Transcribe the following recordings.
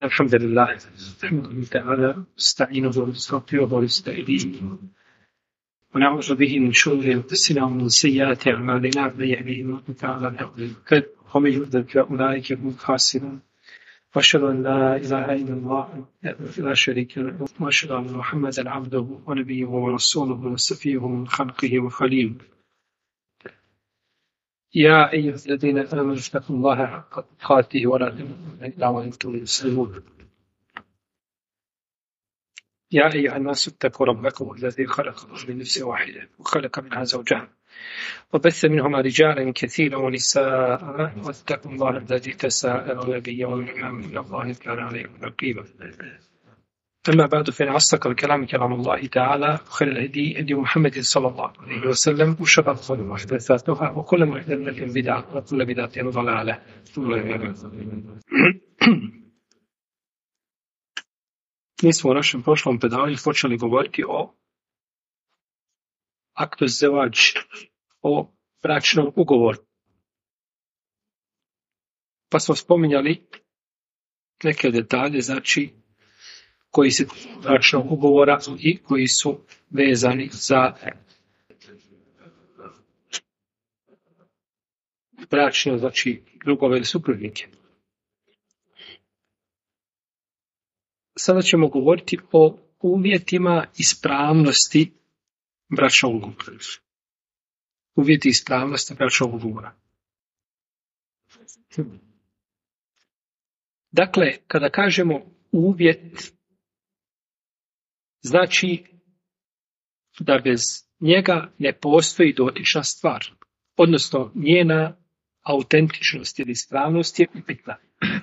الحمد لله نحمده تعالى نستعينه ونستغفره ونستهديه ونعوذ به من شرور انفسنا ومن سيئات اعمالنا من يهده الله تعالى فهو المهتد ومن يضلل فاولئك هم الخاسرون واشهد ان لا اله الا الله لا شريك له واشهد ان محمدا عبده ونبيه ورسوله وصفيه من خلقه وخليله يا أيها الذين آمنوا اتقوا الله حق تقاته ولا تموتن إلا وأنتم مسلمون يا أيها الناس اتقوا ربكم الذي خلقكم من نفس واحدة وخلق منها زوجها وبث منهما رجالا كثيرا ونساء واتقوا الله الذي تساءلون به والأرحام إن الله كان عليكم رقيبا أما بعد فإن أصدق الكلام كلام الله تعالى وخير الهدي هدي محمد صلى الله عليه وسلم وشر الأمور محدثاتها وكل محدثة بدعة وكل بدعة ضلالة. Mi smo u našem prošlom predavanju počeli govoriti o aktu zevađ, o bračnom ugovoru. Pa smo spominjali neke detalje, znači koji se bračnog ugovora i koji su vezani za bračne, znači drugove ili supružnike. Sada ćemo govoriti o uvjetima ispravnosti bračnog ugovora. Uvjeti ispravnosti bračnog ugovora. Dakle, kada kažemo uvjet, znači da bez njega ne postoji dotična stvar, odnosno njena autentičnost ili ispravnost je upitna.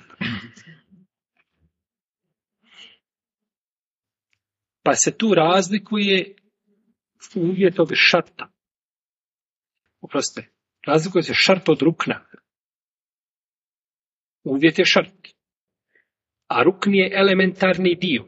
Pa se tu razlikuje uvjet od šarta. Oprostite, razlikuje se šart od rukna. Uvjet je šart, a rukn je elementarni dio.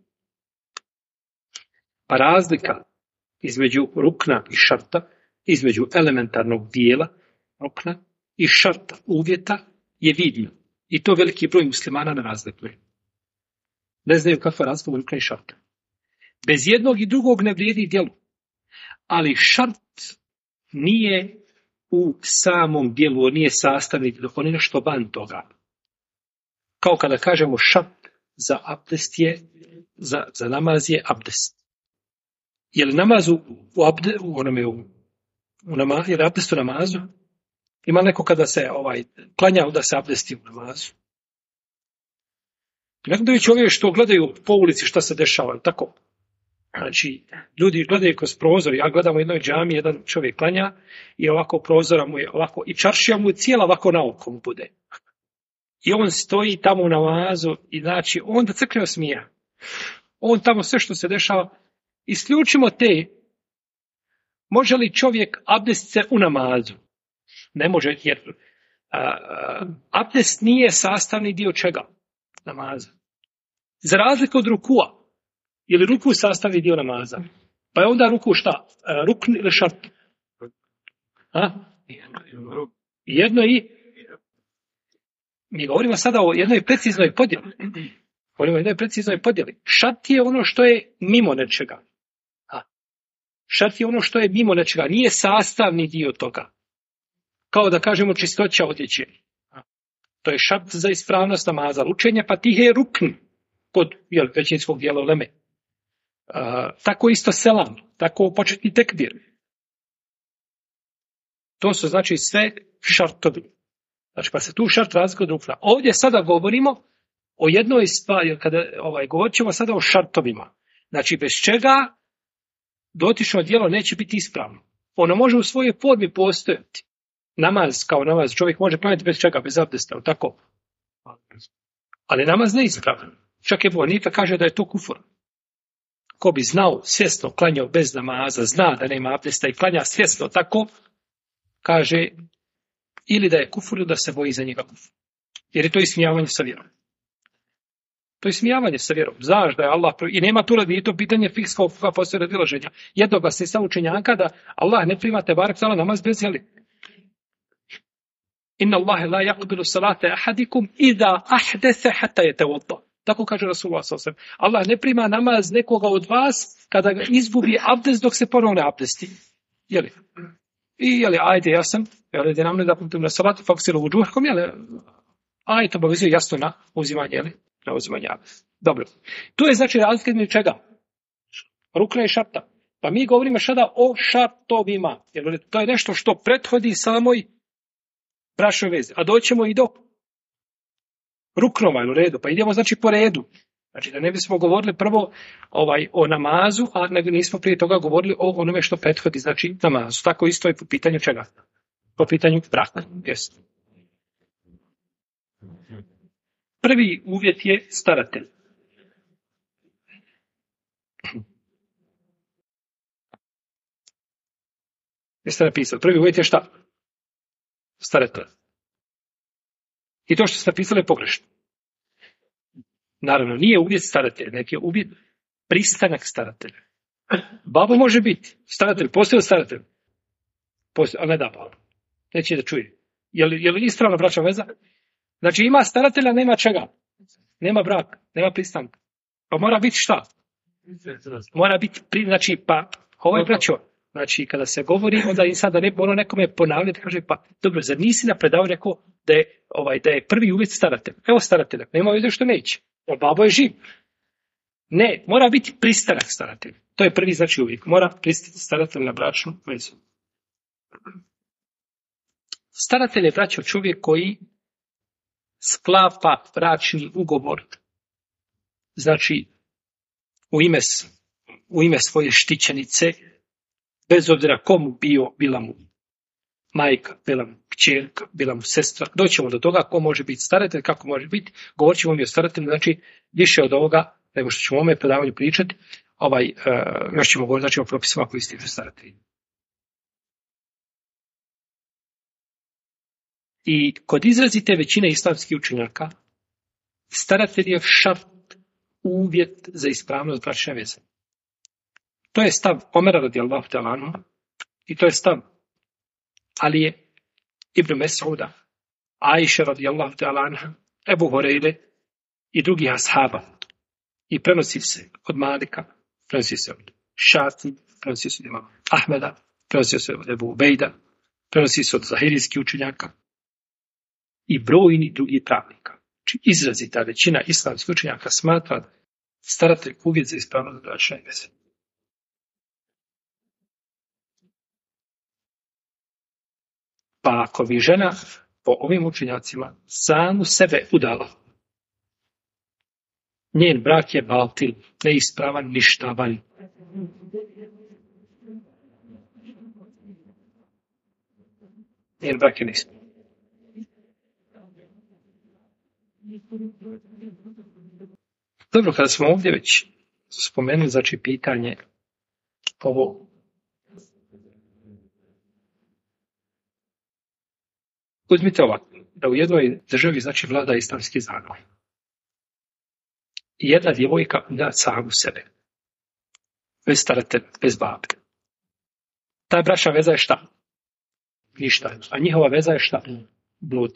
Pa razlika između rukna i šarta, između elementarnog dijela rukna i šarta, uvjeta, je vidno. I to veliki broj muslimana ne razlikuje. Ne znaju kakva razlika rukna i šarta. Bez jednog i drugog ne vrijedi djelo. Ali šart nije u samom djelu, on nije sastavni dio, on je nešto van toga. Kao kada kažemo šart za abdest je, za namaz je abdest. Je li namaz je li abdest u namazu? Ima neko kada se klanja da se abdesti u namazu? Ne gledajući ove što gledaju po ulici šta se dešava, tako? Znači, ljudi gledaju kroz prozor, ja gledam u jednoj džami, jedan čovjek klanja i ovako prozora mu je ovako, i čaršija mu je cijela ovako na oko mu bude. I on stoji tamo u namazu i znači, on da crkne smija. On tamo sve što se dešava, isključimo te, može li čovjek abdest se u namazu? Ne može, jer abdest nije sastavni dio čega? Namaza. Za razliku od rukua, ili ruku sastavni dio namaza. Pa je onda ruku šta? Rukn ili šart? Jedno i... Mi govorimo sada o jednoj preciznoj podjeli. Šart je ono što je mimo nečega. Šart je ono što je mimo nečega. Nije sastavni dio toga. Kao da kažemo čistoća odjeće. To je šart za ispravnost namaza. Učenje fatihe je rukn kod većinskog dijela uleme. Tako isto selam. Tako početni tekbir. To su znači sve šartovi. Znači, pa se tu šart razlikuje od rukna. Ovdje sada govorimo o jednoj stvari, kada govorit ćemo sada o šartovima. Znači, bez čega dotično djelo neće biti ispravno. Ono može u svojoj formi postojati. Namaz kao namaz, čovjek može klanjati bez čega, bez abdesta, tako. Ali namaz ne ispravan. Čak Ebu Hanifa kaže da je to kufur. Ko bi znao, svjesno klanjao bez namaza, zna da nema abdesta i klanja svjesno tako, kaže ili da je kufur ili da se boji za njega kufur. Jer je to ismijavanje sa vjerom. To je ismijavanje sa vjerom. Znaš da je Allah, i nema tu radi, i to pitanje fikskog postoje radilaženja. Jednoglasni sa učenjaka da Allah ne prima te barek sala namaz bez jeli. Inna Allahe la yaqbilu salate ahadikum idha ahdatha hatta yatawadda. Tako kaže Rasulullah s.a.v. Allah ne prima namaz nekoga od vas kada ga izgubi abdest dok se ponovno abdesti. Jeli? I jeli, ajde, ja sam, jeli, da nam ne da putem na salatu, faksilu u džuhkom, jeli, ajde, obavezuje jasno na uzimanje, jeli, na uzimanje abdesta. Dobro. Tu je znači razlika između čega? Rukna i šarta. Pa mi govorimo sada o šartovima. Jer to je nešto što prethodi samoj bračnoj vezi. A doćemo i do ruknova, u redu. Pa idemo znači po redu. Znači da ne bismo govorili prvo o namazu, a nismo prije toga govorili o onome što prethodi znači namazu. Tako isto je po pitanju čega? Po pitanju braka. Yes. Prvi uvjet je staratelj. Jeste napisali. Prvi uvjet je šta? Staratelj. I to što ste napisali je pogrešno. Naravno, nije uvjet staratelj, nek je uvjet pristanak staratelja. Babo može biti. Staratelj, postoji staratelj. Ali ne da babo. Neće da čuje. Je li ispravna bračna veza? Znači ima staratelja, nema čega. Nema braka, nema pristanka. Pa mora biti šta? Mora biti, znači, pa, ovo je braćo. Znači, kada se govori, onda i sada ne ono nekome ponavljati, kaže, pa, dobro, zar nisi na predavanju rekao da je prvi uvjet staratelj? Evo staratelja, nema veze što neće. Babo je živ. Ne, mora biti pristanak staratelja. To je prvi znači uvijek. Mora pristati staratelj na bračnu vezu. Staratelj je braćo čovjek koji sklapa bračni ugovor. Znači, u ime svoje štićenice, bez obzira komu bila mu majka, bila mu kćerka, bila mu sestra. Doćemo do toga ko može biti staratelj, kako može biti. Govorit ćemo mi o staratelju, znači više od ovoga nego što ćemo o ovome predavanju pričati. Još ćemo govoriti znači, o propisima koji stižu staratelji. I kod izrazite većine islamskih učenjaka, staratelj je šart, uvjet za ispravnost bračne veze. To je stav Omera radijallahu ta'ala anhu i to je stav Alije, Ibn Mes'uda, Ajše radijallahu ta'ala anha, Ebu Horejde i drugih ashaba. I prenosi se od Malika, prenosi se od Šafi, prenosi se od imama Ahmeda, prenosi se od Ebu Ubejda, prenosi se od zahirijskih učenjaka i brojni drugi pravnika. Znači izrazita većina islamskih učenjaka smatra staratelj uvjet za ispravnost bračne veze. Pa ako bi žena po ovim učenjacima samu sebe udala, njen brak je batil, neispravan, ništavan. Njen brak je neispravan. Dobro, kada smo ovdje već spomenuli, znači pitanje ovo. Uzmite ovako, da u jednoj državi znači vlada islamski zakon. I jedna djevojka da samu sebe. Bez staratelja, bez babe. Ta bračna veza je šta? Ništa. A njihova veza je šta? Blud.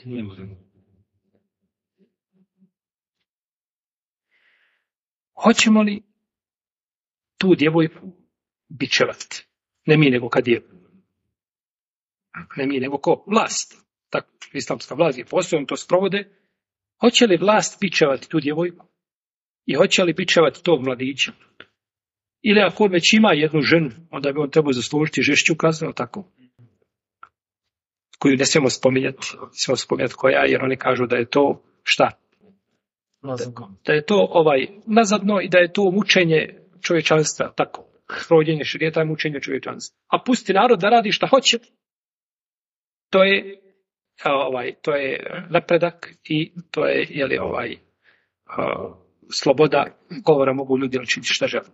Hoćemo li tu djevojku bičevati? Ne mi nego kad je. Ne mi nego ko vlast. Tako, islamska vlast je postoji, to sprovode. Hoće li vlast bičevati tu djevojku? I hoće li bičevati tog mladića? Ili ako već ima jednu ženu, onda bi on trebao zaslužiti žešću kaznu, tako? Koju ne smijemo spominjati koja, jer oni kažu da je to šta? Da je to nazadno i da je to mučenje čovječanstva, tako. Provođenje šerijata je mučenje čovječanstva. A pusti narod da radi šta hoće. To je napredak i to je sloboda govora, mogu ljudi učiniti šta žele.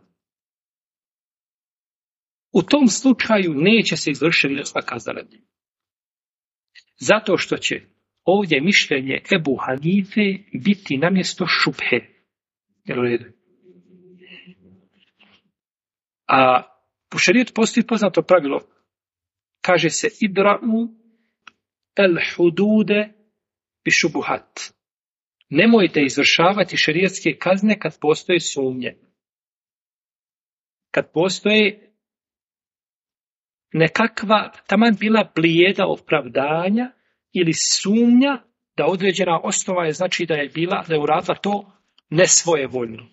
U tom slučaju neće se izvršiti nikakva kazna nad njim. Zato što će ovdje mišljenje Ebu Hanife biti namjesto šubhe. Jel u redu? A u šerijetu postoji poznato pravilo. Kaže se idra'u el hudude bi šubuhat. nemojte izvršavati šerijatske kazne kad postoje sumnje. Kad postoje nekakva, taman bila blijeda opravdanja ili sumnja da određena osnova je znači da je bila, da je uradila to nesvojevoljno.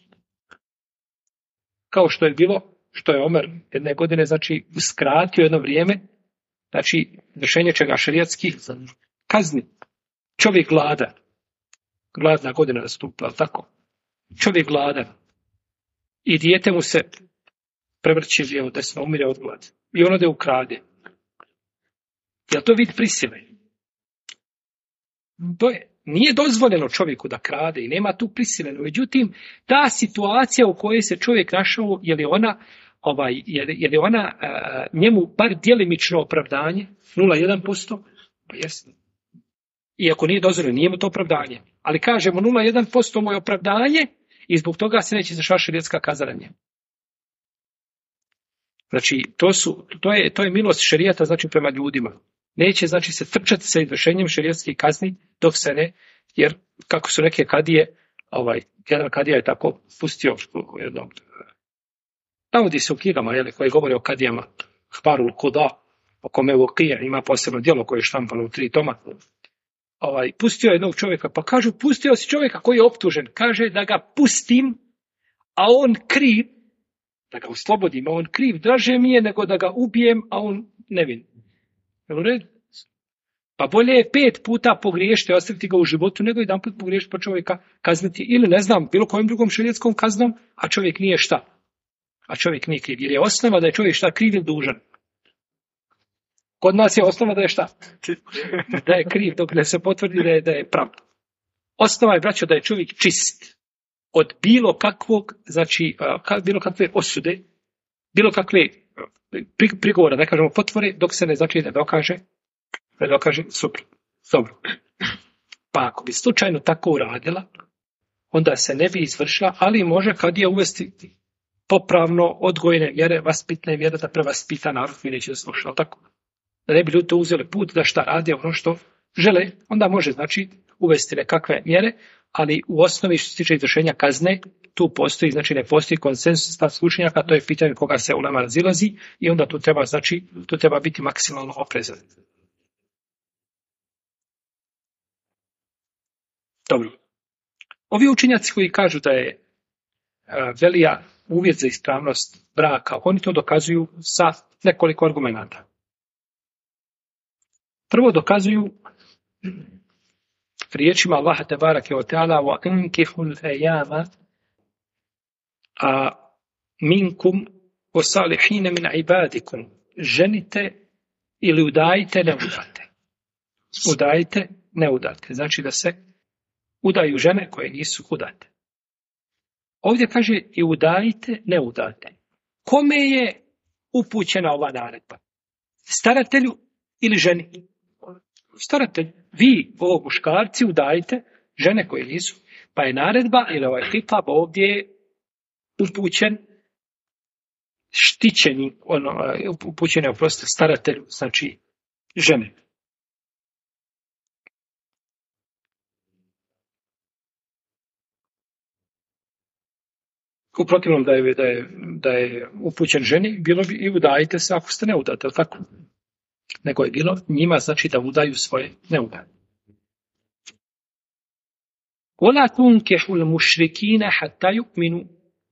Kao što je bilo, što je Omer jedne godine, znači, skratio jedno vrijeme, znači, vršenje čega šerijatskih kazni. Čovjek gladan. Gladna godina nastupila, tako. Čovjek gladan. I dijete mu se prevrće lijevo desno, umire od glada. I on ode ukrade. Je to vid prisile? Nije dozvoljeno čovjeku da krade i nema tu prisile. Međutim, ta situacija u kojoj se čovjek našao, je li ona njemu bar djelimično opravdanje, 0,1%? Pa jeste. Iako nije dozvoljeno, nije mu to opravdanje. Ali kažemo 0,1% mu je opravdanje i zbog toga se neće izvršavati šerijatska kazna na njemu. Znači, to je milost šerijata, znači, prema ljudima. Neće, znači, se trčati sa izvršenjem šerijatskih kazni dok se ne, jer kako su neke kadije, jedan kadija je tako pustio jednom. Navodi se u knjigama, koje govore o kadijama, Hbarul Kuda, o kome Vukija ima posebno djelo koje je štampano u 3 toma. Pustio jednog čovjeka, pa kažu, pustio si čovjeka koji je optužen. Kaže da ga pustim, a on kriv, da ga oslobodim, a on kriv, draže mi je nego da ga ubijem, a on nevin. Jel u redu? Pa bolje je 5 puta pogriješiti, ostaviti ga u životu, nego 1 put pogriješiti pa čovjeka kazniti. Ili ne znam, bilo kojim drugom šerijatskom kaznom, a čovjek nije šta. A čovjek nije kriv. Jer je osnova da je čovjek šta, kriv ili dužan. Kod nas je osnova da je šta? Da je kriv, dok ne se potvrdi da je prav. Osnova je, braćo, da je čovjek čist od bilo kakvog, znači, bilo kakve osude, bilo kakve prigovora, da kažemo potvore, dok se ne, znači, ne dokaže suprotno. Dobro. Pa ako bi slučajno tako uradila, onda se ne bi izvršila, ali može kad je uvesti popravno odgojne mjere, vaspitne mjere da prevaspita narod koji neće da sluša, tako? Da ne bi ljudi to uzeli put da šta radi ono što žele, onda može, znači, uvesti nekakve mjere, ali u osnovi što se tiče izvršenja kazne, tu postoji, znači ne postoji konsensus učenjaka, to je pitanje koga se ulema razilazi i onda tu treba, znači, tu treba biti maksimalno oprezan. Dobro. Ovi učenjaci koji kažu da je velija uvjet za ispravnost braka, oni to dokazuju sa nekoliko argumenata. Prvo dokazuju riječima Allaha tebarake ve taala wa ankihul ayama minkum wa salihin min ibadikum, ženite ili udajte, ne udate. Udajte, ne udate. Znači da se udaju žene koje nisu udate. Ovdje kaže i udajte, ne udate. Kome je upućena ova naredba? Staratelju ili ženi? Staratelj, vi, ovo muškarci, udajte žene koje nisu. Pa je naredba ili ovaj hitab ovdje upućen štićeni, upućen je oprosto staratelju, znači žene. U protivnom da je upućen ženi, bilo bi i udajte se ako ste ne udate, ali tako? Nego je bilo njima, znači da udaju svoje neudaje. وَلَا تُنْكِحُوا الْمُشْرِكِينَ حَتَّى يُؤْمِنُوا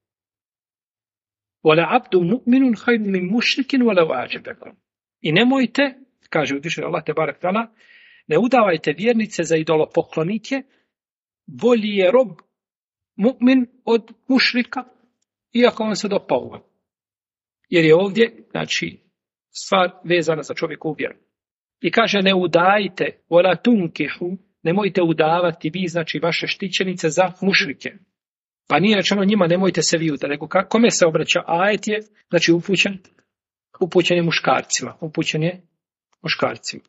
وَلَا عَبْدٌ مُؤْمِنٌ خَيْرٌ مِنْ مُشْرِكٍ وَلَوْ أَعْجَبَكُمْ. I nemojte, kaže uzvišeni Allah tebarek ta'ala, ne udavajte vjernice za idolopoklonike, bolji je rob mu'min od mušrika, iako on se dopao. Jer je ovdje, znači, stvar vezana za čovjekovu vjeru. I kaže ne udajte, wala tunkihu, nemojte udavati vi, znači vaše štićenice za mušrike. Pa nije rečeno njima nemojte se vi udati, nego kome se obraća ajet je, znači upućen je muškarcima.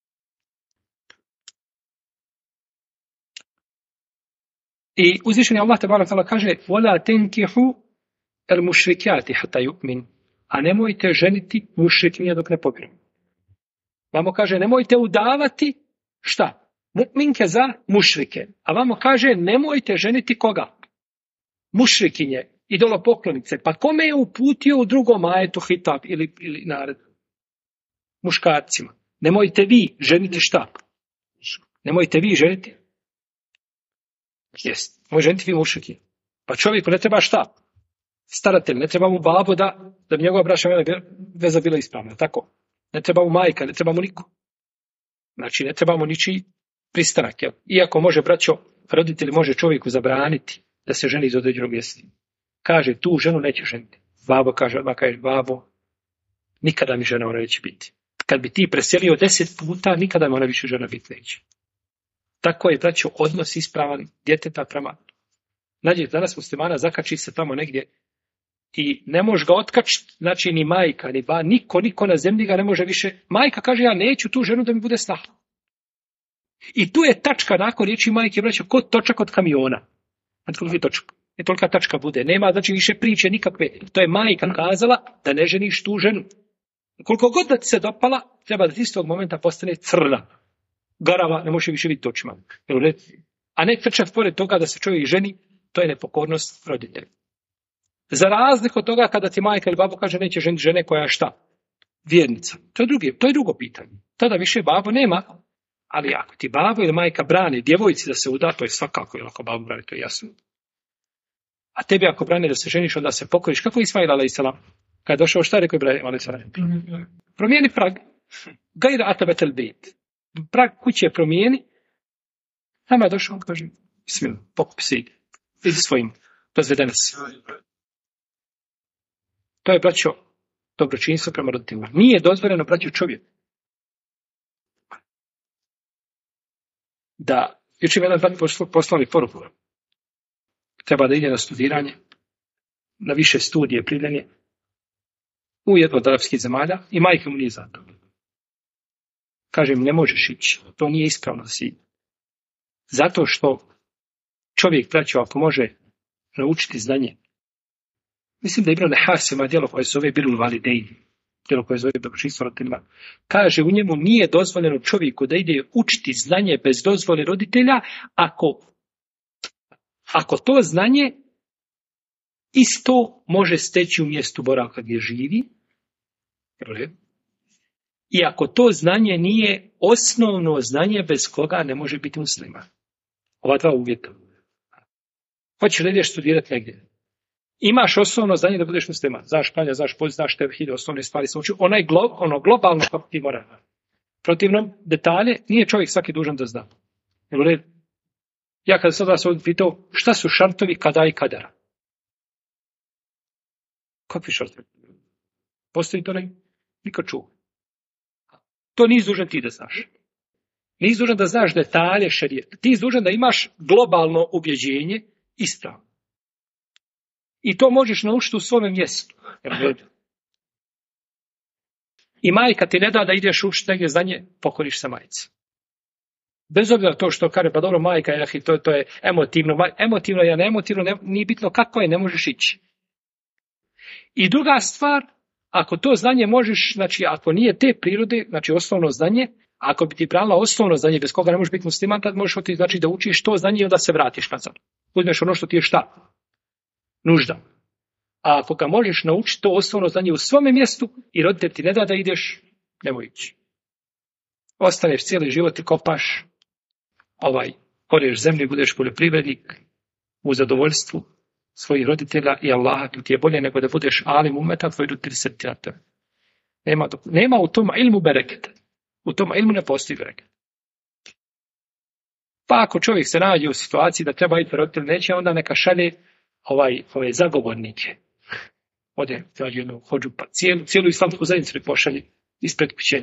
I uzvišeni Allah tebarek ta'ala kaže wala tankihu al mushrikati hatta yu'min, a nemojte ženiti mušrikinje dok ne povjeruju. Vamo kaže nemojte udavati šta? Mu'minke za mušrike. A vamo kaže nemojte ženiti koga? Mušrikinje, idolopoklonice. Pa kome je uputio u drugom ajetu hitab ili nared? Muškarcima. Nemojte vi ženiti šta? Nemojte vi ženiti? Jest. Može ženiti vi mušriki. Pa čovjeku ne treba šta? Staratelj, ne treba mu babo da bi njegova braća veza bila ispravna. Tako. Ne treba mu majka, ne treba mu niko. Znači, ne treba mu ničiji pristanak. Jel? Iako može, braćo, roditelji može čovjeku zabraniti da se ženi iz određenog mjesta. Kaže, tu ženu neće ženiti. Babo kaže, odmah kaže, babo, nikada mi žena ona neće biti. Kad bi ti preselio 10 puta, nikada mi ona više žena biti neće. Tako je, braćo, odnos ispravan djeteta prema. Nađe, danas muslimana zakači se tamo negdje i ne može ga otkačiti, znači ni majka, ni ba, niko na zemlji ga ne može više. Majka kaže, ja neću tu ženu da mi bude snaha. I tu je tačka nakon riječi majke, braćo, kod točak od kamiona. Znači, koliko je točka? Tolika tačka bude. Nema, znači, više priče nikakve. To je majka kazala da ne ženiš tu ženu. Koliko god da ti se dopala, treba da ti iz tog momenta postane crna. Garava, ne može više vidjeti očima. A ne trčati pored toga da se čovjek ženi, to je nepokornost roditelja. Za razliku od toga kada ti majka ili babo kaže neće ženiti žene koja je šta? Vjernica. To je drugo pitanje. Tada više babo nema. Ali ako ti babo ili majka brani djevojci da se uda, to je svakako, jer ako babo brani, to je jasno. A tebi ako brani da se ženiš, onda se pokoriš. Kako je Ismail a.s. Kad je došao, šta je rekao Ibrahim a.s. Promijeni prag. Gajra atabetel bejt. Prag kuće promijeni. Nama je došao, kaže, bismillah, pokupi se ide. Idi svojim, razvedene se. To je, braćo, dobročinstvo prema roditeljima. Nije dozvoljeno, braćo, čovjek da, jučer jedan brat poslali poruku, treba da ide na studiranje, na više studije primljenje u jednu od arapskih zemalja i majka mu nije za to. Kaže mi, ne možeš ići, to nije ispravno da si ide. Zato što čovjek, braćo, ako može naučiti znanje, mislim da je Ibn Hasim ima djelo koje se zove Birul Validein, djelo koje se zove dobročinstvo roditeljima, kaže u njemu nije dozvoljeno čovjeku da ide učiti znanje bez dozvole roditelja ako to znanje isto može steći u mjestu boravka gdje živi, i ako to znanje nije osnovno znanje bez koga ne može biti musliman. Ova dva uvjeta. Hoćeš da ideš studirati negdje. Imaš osnovno znanje da budeš musliman. Znaš klanja, znaš post, znaš tevhid, osnovne stvari se uči. Ono globalno kako ti mora. Protivnom, detalje nije čovjek svaki dužan da zna. Ja kada sad vas ovdje pitao, šta su šartovi kada i kadara? Kakvi šartovi? Postoji to niko čuo. To nisi dužan ti da znaš. Nisi dužan da znaš detalje šerijeta. Ti si dužan da imaš globalno ubjeđenje ispravno. I to možeš naučiti u svome mjestu. I majka ti ne da ideš učiti negdje znanje, pokoriš se majci. Bez obzira to što kaže, pa dobro, majka, to je emotivno. Emotivno je, neemotivno, nije bitno kako je, ne možeš ići. I druga stvar, ako to znanje možeš, znači ako nije te prirode, znači osnovno znanje, ako bi ti pravila osnovno znanje bez koga ne možeš biti musliman, tad možeš otići, znači da učiš to znanje i onda se vratiš nazad. Uzmeš ono što ti je šta? Nužda. A ako ga možeš naučiti to osnovno znanje u svome mjestu i roditelj ti ne da ideš, nemoj ići. Ostaneš cijeli život i kopaš, koreš zemlju i budeš poljoprivrednik u zadovoljstvu svojih roditelja i Allaha, tu ti je bolje nego da budeš alim umeta, tvoj roditelj srti na tebe. Nema u tom ilmu bereketa. U tom ilmu ne postoji bereket. Pa ako čovjek se nađe u situaciji da treba biti roditelj, neće, onda neka šalje ove zagovornike. Ode, jednu hođu, pa cijelu islamsku zajednicu ne pošalje ispred kuće.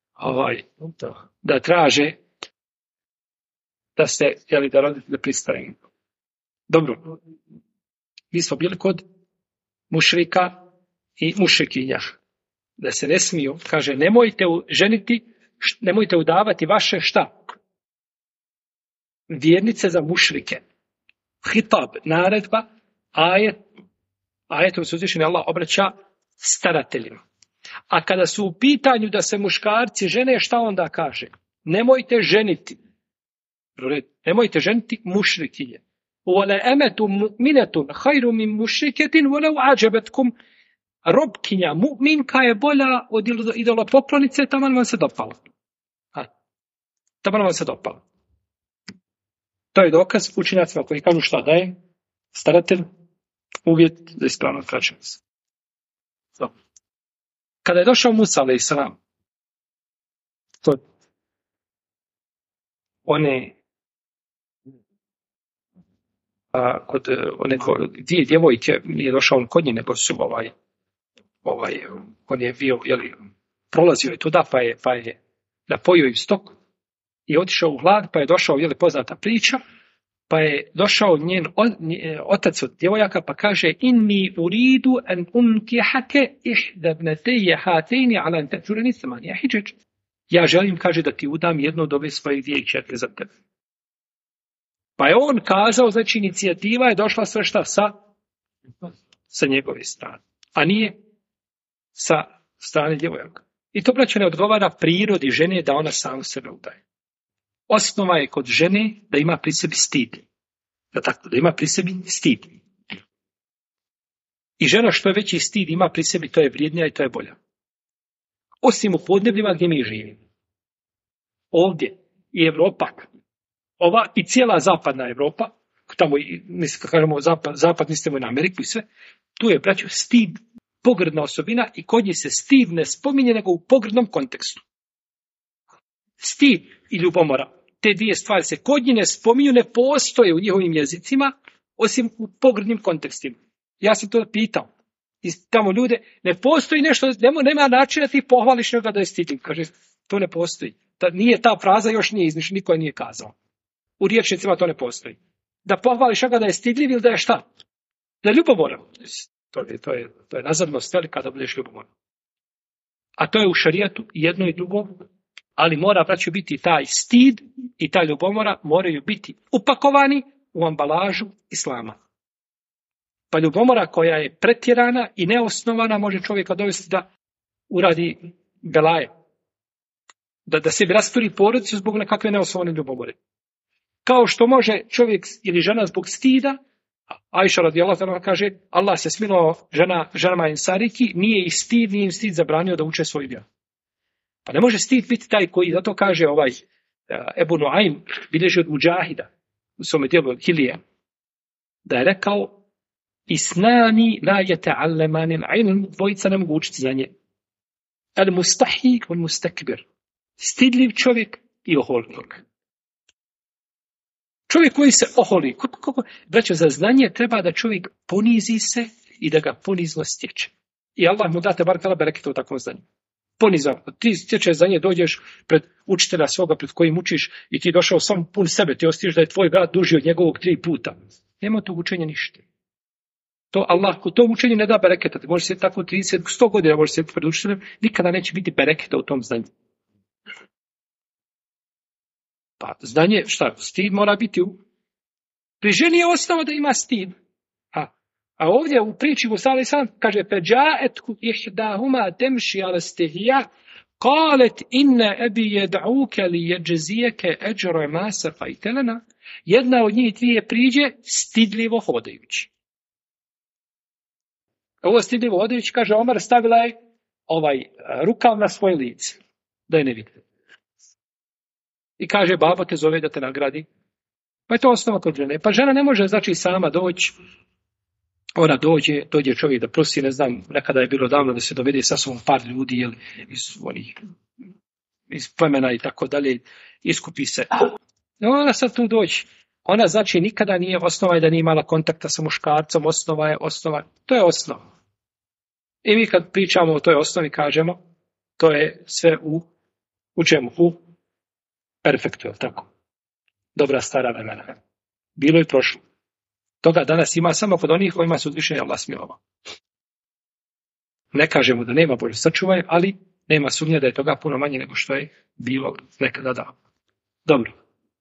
Da traže da se, da roditelj pristane. Dobro, mi smo bili kod mušrika i mušrikinja. Da se ne smiju, kaže, nemojte ženiti, nemojte udavati vaše šta? Vjernice za mušrike. Hitab, naredba, ajetom se uzvišeni Allah obraća starateljima. A kada su u pitanju da se muškarci žene, šta onda kaže? Nemojte ženiti Nemojte ženiti mušrikinje. Wala amatu mu'minatun khairu min mušriketin walau a'jabatkum. Robkinja mu'minka je bolja od idolopoklonice, taman vam se dopalo. Taman vam se dopalo. To je dokaz učenjacima koji kažu šta daje staratelj uvjet za ispravno traženje. Kada je došao Musa alejhi selam kod one dvije djevojke, nije došao on kod nje, nego su on je bio, prolazio je tuda, pa je napojio im stok i otišao u hlad, pa je došao, poznata priča, pa je došao njen otac od djevojaka, pa kaže: inni uridu an unkihake ihda ibnatayya hatayni ala an ta'jurani thamaniya hijaj. Ja želim, kaže, da ti udam jednu od ove svoje dvije kćerke za tebe. Pa je on kazao, znači inicijativa je došla sve šta sa njegove strane, a nije sa strane djevojaka. I to, braćo, ne odgovara prirodi žene da ona samu sebe udaje. Osnova je kod žene da ima pri sebi stid. Da ima pri sebi stid. I žena što je veći stid ima pri sebi, to je vrijednija i to je bolja. Osim u podnebljima gdje mi živimo. Ovdje i Evropa, ova i cijela zapadna Evropa, tamo, kad kažemo zapad, mislimo na Ameriku i sve, tu je, braćo, stid pogrdna osobina i kod njih se stid ne spominje nego u pogrdnom kontekstu. Stid i ljubomora, te dvije stvari se kod njih ne spominju, ne postoje u njihovim jezicima, osim u pogrdnim kontekstima. Ja sam to pitao. I tamo ljude, ne postoji nešto, nema načina da ti pohvališ njega da je stidljiv. Kaže, to ne postoji. Nije ta fraza još nije iznišla, niko je nije kazao. U riječnicima to ne postoji. Da pohvališ njega da je stidljiv ili da je šta? Da je ljubomoran. To je nazadnost velika da budeš ljubomoran. A to je u šarijatu jedno i drugo, ali mora, braćo, biti taj stid i ta ljubomora moraju biti upakovani u ambalažu islama. Pa ljubomora koja je pretjerana i neosnovana može čovjeka dovesti da uradi belaje. Da sebi rasturi porodicu zbog nekakve neosnovane ljubomore. Kao što može čovjek ili žena zbog stida, Ajša radijallahu anha kaže, Allah se smilovao ženama Ensariki, nije im stid zabranio da uče svoj vjeru. Pa ne može stid biti taj koji, zato kaže Ebu Nuaym, bilježi od Mudžahida, u svome dijelu od Hilija, da je rekao, Isnani la yata'allamani al-ilm, dvojica ne mogu učiti znanje. Al-mustahi wal mustakbir. Stidljiv čovjek i oholnik. Čovjek koji se oholi, braćo, za znanje treba da čovjek ponizi se i da ga ponizno stječe. I Allah mu date bar tala bereketa u takvom znanju. Ponizno. Ti stječeš znanje, dođeš pred učitelja svoga pred kojim učiš i ti došao sam pun sebe, ti ostiš da je tvoj brat duži od njegovog 3 puta. Nema tog učenja ništa. To Allah, to učenje ne da bereketa. Ti možeš sjeti tako 100 godina, možeš sjeti pred učiteljem, nikada neće biti bereketa u tom znanju. Pa znanje, stid mora biti pri ženi je osnova da ima stid. A ovdje u priči Musa alejhi selam kaže feđa'ethu ihdahuma temši ala stihija qalet inna abi yad'uka li yajziyaka ajra ma saqaita lana. Jedna od njih dvije priđe stidljivo hodajući. Ovo stidljivo hodajući, kaže Omar, stavila je rukav na svoje lice da je ne vidi. I kaže, babo te zove da te nagradi. Pa je to osnova kod žene. Pa žena ne može, znači, sama doći. Ona dođe čovjek da prosi, ne znam, nekada je bilo davno da se dovede sa sobom par ljudi, iz plemena i tako dalje, iskupi se. Ona sad tu doći. Ona, znači, nikada nije osnova i da nije imala kontakta sa muškarcem, osnova. To je osnova. I mi kad pričamo o toj osnovi, kažemo, to je sve u čemu? Perfekto, je tako? Dobra stara vremena. Bilo i prošlo. Toga danas ima samo kod onih kojima su uzvišeni Allah smilovao. Ne kažemo da nema, Bože sačuvaj, ali nema sumnje da je toga puno manje nego što je bilo nekada davno. Dobro.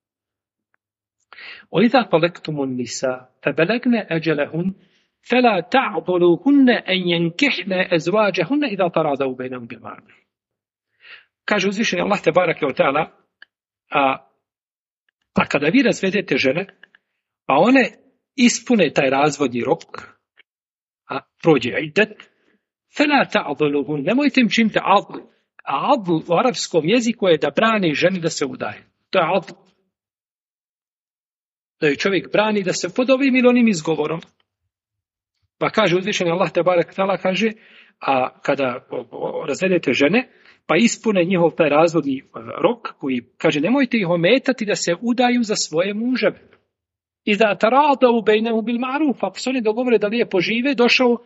وَإِذَا طَلَقْتُمُ النِّسَاءَ فَبَلَغْنَ أَجَلَهُنَّ فَلَا تَعْضُلُوهُنَّ أَنْ يَنكِحْنَ أَزْوَاجَهُنَّ إِذَا تَرَاضَوْا بَيْنَهُم بِالْمَعْرُوفِ. Kaže uzvišeni Allah tebareke ve taala, Pa kada vi razvedete žene, pa one ispune taj razvodni rok, a prođe idet, fela ta'dhuluhun, nemojte im činiti adl. A adl u arapskom jeziku je da brani ženi da se udaje. To je adl. Da je čovjek brani da se pod ovim ili onim izgovorom. Pa kaže uzvišeni Allah te barek tala, kaže, a kada razvedete žene, pa ispune njihov taj razvodni rok koji kaže nemojte ih ometati da se udaju za svoje muževe. I da taradau bejnehu bil ma'ruf, ako se oni dogovore da lijepo žive, došao,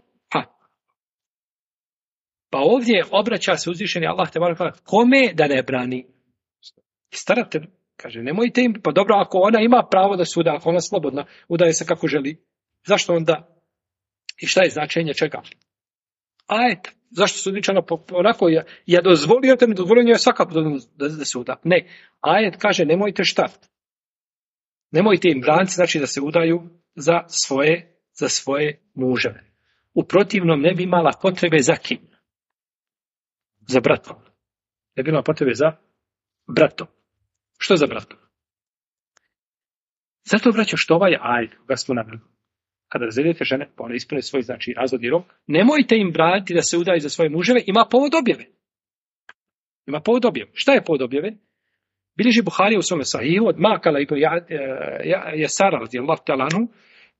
pa ovdje obraća se uzvišeni Allah te barek tala, kome da ne brani? Starate, kaže, nemojte im, pa dobro, ako ona ima pravo da se uda, ako ona slobodna, udaje se kako želi, zašto onda? I šta je značenje čega? Ajet, zašto su ličano onako, ja dozvolio te mi, dozvolio je svakako da se uda. Ne, ajet kaže, nemojte šta? Nemojte im braniti, znači da se udaju za svoje muževe. U protivnom ne bi imala potrebe za kim? Za bratom. Ne bi imala potrebe za bratom. Što za bratom? Zato, braćo, što ovaj ajet, ga smo naveli. Kada razvedete žene, pa one ispune svoj, znači, razvodni rok, nemojte im braniti da se udaju za svoje muževe, ima povod objave. Ima povod objave. Šta je povod objave? Bilježi Buharija u svome sahihu od Makala ibn Jesara radijallahu ta'ala anhu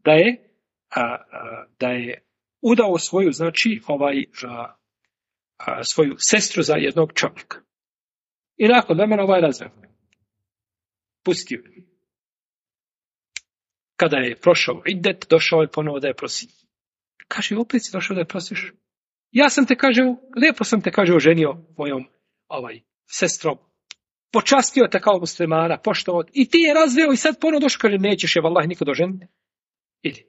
da je udao svoju, znači, svoju sestru za jednog čovjeka. I nakon vremena ovaj razveo. Pustio. Kada je prošao idet, došao je ponovo da je prosi. Kaže, opet si došao da je prosiš. Ja sam te, kaže, lijepo sam te, kaže, oženio mojom sestrom. Počastio te kao muslimana, poštovao. I ti je razveo i sad ponovo došao, kaže, nećeš je vallahi nikad oženiti. Idi.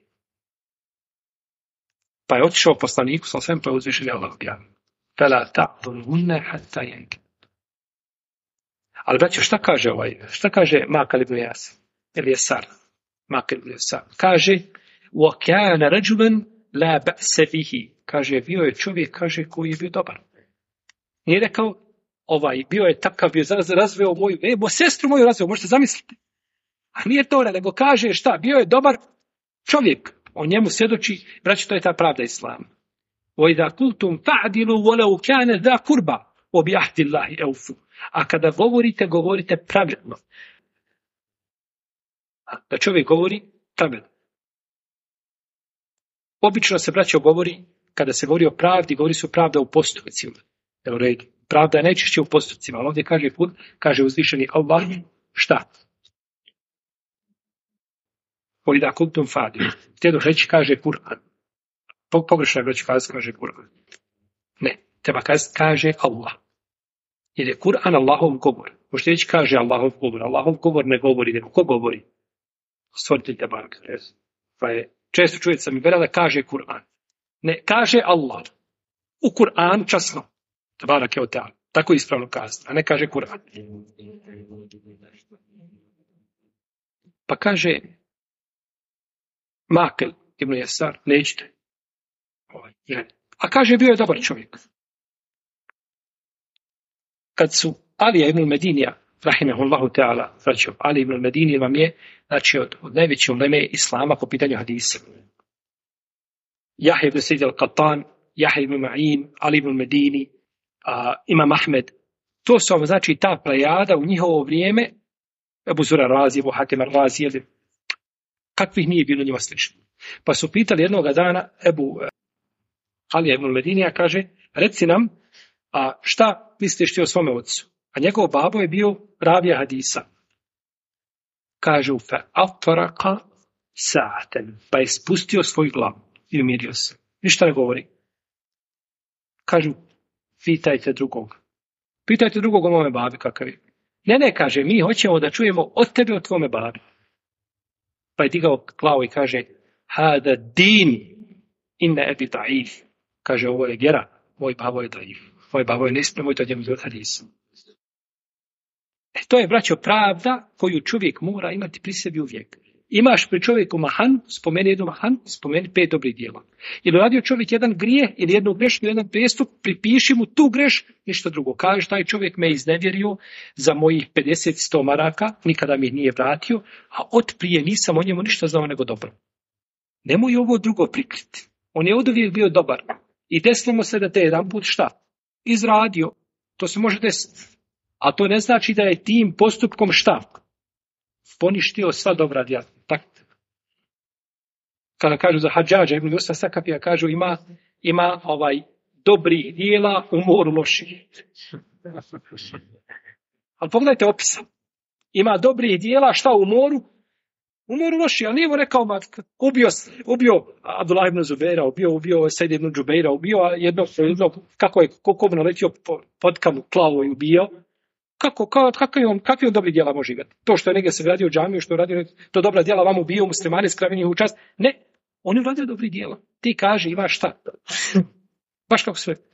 Pa je otišao poslaniku, sam svem, pa je uzvišen Allah objavio. Fela ta'dhuluhunna hatta yankihu. Ali, braćo, šta kaže Makal ibn Jesar? Makal ibn Jesar. Kaže, وَكَانَ رَجُلًا لَا بَأْسَ بِهِ. Kaže, bio je čovjek, kaže, koji je bio dobar. Nije rekao, bio je takav, bio razveo moju, sestru moju razveo, možete zamisliti. A nije to, nego kaže, šta, bio je dobar čovjek. O njemu svjedoči, braćo, to je ta pravda islama. وَإِذَا قُلْتُمْ فَعْدِلُوا وَلَوْ كَانَ ذَا قُرْبَ وَبِعَهْدِ اللَّهِ أَوْفُوا. A kada govorite pravilno. Da čovjek govori pravilno. Obično se, braćo, govori, kada se govori o pravdi, govori se o pravda u postupcima. Pravda je najčešće u postupcima, ali ovdje kaže uzvišeni Allah, šta? وَإِذَا قُلْتُمْ فَعْدِلُوا. Htjedo reći, kaže Kur'an. Pogrešno je, braćo, kaže Kur'an. Ne, treba kaže Allah. Jer je Kur'an Allahov govor. Možete reći kaže Allahov govor. Allahov govor ne govori, nego ko govori? Stvoritelj te barek. Pa je često čujete sam i verala kaže Kur'an. Ne, kaže Allah. U Kur'an časno. Te barek je o teal. Tako je ispravno kazati, a ne kaže Kur'an. Pa kaže Makal ibn Jesar, nećete. A kaže bio je dobar čovjek. Kad su Alija ibn Medinija, rahimehullahu ta'ala, vraćao, Ali ibn Medinija vam je, znači, od najveće uleme islama po pitanju hadisa. Jahja ibn Sejid al-Qattan, Jahja ibn Ma'in, Ali ibn Medini, Imam Ahmed. To su vam, znači, ta plejada u njihovo vrijeme, Ebu Zura Razi, Ebu Hatim Razi, kakvih nije bilo njima slično. Pa su pitali jednoga dana Alija ibn Medinija, kaže, reci nam, a šta misliš ti o svome ocu? A njegov babo je bio ravija hadisa. Kažu, fa'atraka sa'aten, pa je spustio svoju glavu i umirio se. Ništa ne govori. Kažu, pitajte drugog. Pitajte drugog o mome babi kakav je. Ne, kaže, mi hoćemo da čujemo od tebe, od tvome babi. Pa je digao glavu i kaže, hada din inna ebi ta'if. Kaže, ovo je vjera, moj babo je ta'if. Moj babo je neispravno, moj to njemu od hadisa. To je, braćo, pravda koju čovjek mora imati pri sebi uvijek. Imaš pri čovjeku mahan, spomeni jednu mahan, spomeni 5 dobrih djela. Ili radio čovjek jedan grijeh ili jednu grešku, jedan prijestup, pripiši mu tu greš, ništa drugo. Kažeš, taj čovjek me iznevjerio za mojih 50-100 maraka, nikada mi ih nije vratio, a od prije nisam o njemu ništa znao nego dobro. Nemoj ovo drugo prikriti. On je oduvijek bio dobar. I desilo se da te jedan put šta? Izradio. To se može desiti. A to ne znači da je tim postupkom šta? Poništio sva dobra djela. Tako. Kada kažu za Hadžadža ibn Justa Sakafija, kažu ima dobrih djela u moru loših. Ali pogledajte opisa. Ima dobrih djela šta u moru? U moru loših. Ali nije mu rekao, ubio Abdullah ibn Zubeira, ubio Sejid ibn Džubeira, ubio jedno kako je koliko naletio potkamu klavu i ubio. Kakvi on dobri djela može imati? To što je negdje se radio džamiju, što je radio to dobra djela vam ubio muslimani, skraveni u čast. Ne, on je radio dobri djela. Ti kaže imaš šta? Baš kako sve.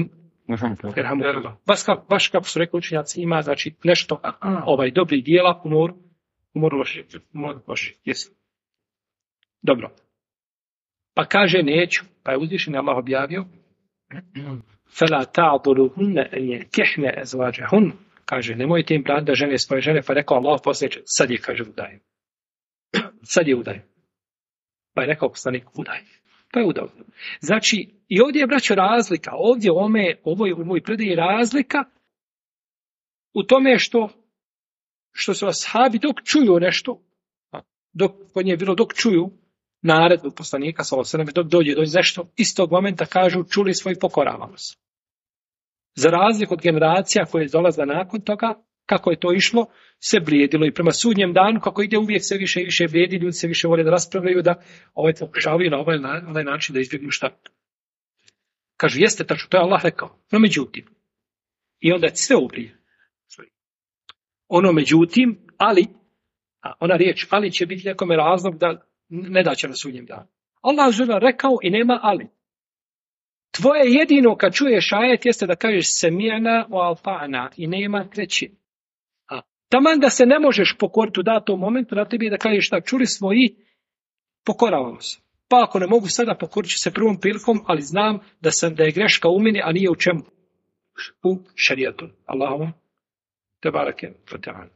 Baš kako su rekli učenjaci, ima znači nešto dobri djela u moru loši. Jesi. Dobro. Pa kaže neću. Pa je uzvišen Allah objavio فَلَا تَعْضُلُهُنَّ أَنْ يَنْكِحْنَ أَزْوَاجَهُنَّ. Kaže, nemojte im brati da žene svoje žene, pa je rekao Allah posljednje, sad je, kaže, udajem. Sad je udajem. Pa je rekao poslanik, udajem. Pa je udao. Znači, i ovdje je, braćo, razlika. Ovdje u moj predaji razlika u tome što su ashabi dok čuju nešto, dok čuju naredbu poslanika, dok dođe nešto, istog momenta kažu, čuli svoj pokoravamo se. Za razliku od generacija koje je dolazila nakon toga, kako je to išlo, se vrijedilo i prema sudnjem danu, kako ide uvijek sve više i više vrijedi, ljudi se više vole da raspravljaju, da pokušavaju na ovaj način da izbjegnu šta. Kažu, jeste tačno, to je Allah rekao. No međutim, i onda sve ubrije. Ono međutim, ali, ona riječ, ali će biti nekome razlog da ne daće na sudnjem danu. Allah je rekao i nema ali. Tvoje jedino kad čuješ ajet jeste da kažeš semi'na wa ata'na i nema treći. Taman da se ne možeš pokoriti u datom momentu, na tebi je da kažeš šta, čuli smo i pokoravamo se. Pa ako ne mogu sada, pokorit ću se prvom prilikom, ali znam da je greška u meni, a nije u čemu? U šerijatu. Allahumma te barake wa ta'ala.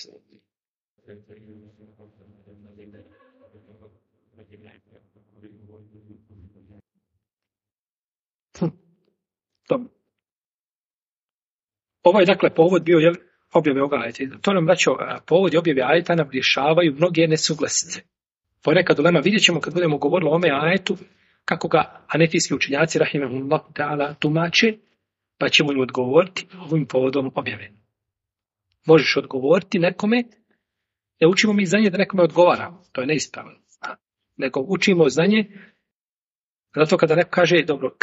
Ovo je dakle povod bio objave ovoga ajeta. To nam povod i objave ajeta nam rješavaju mnoge nesuglasice. Ponekad ulema vidjet ćemo kad budemo govorili o ome ajetu kako ga hanefijski učenjaci rahimehumullahu ta'ala tumače, pa ćemo im odgovoriti ovim povodom objave. Možeš odgovoriti nekome, ne učimo mi znanje da nekome odgovaramo, to je neispravno. Nego učimo znanje, zato kada neko kaže, dobro,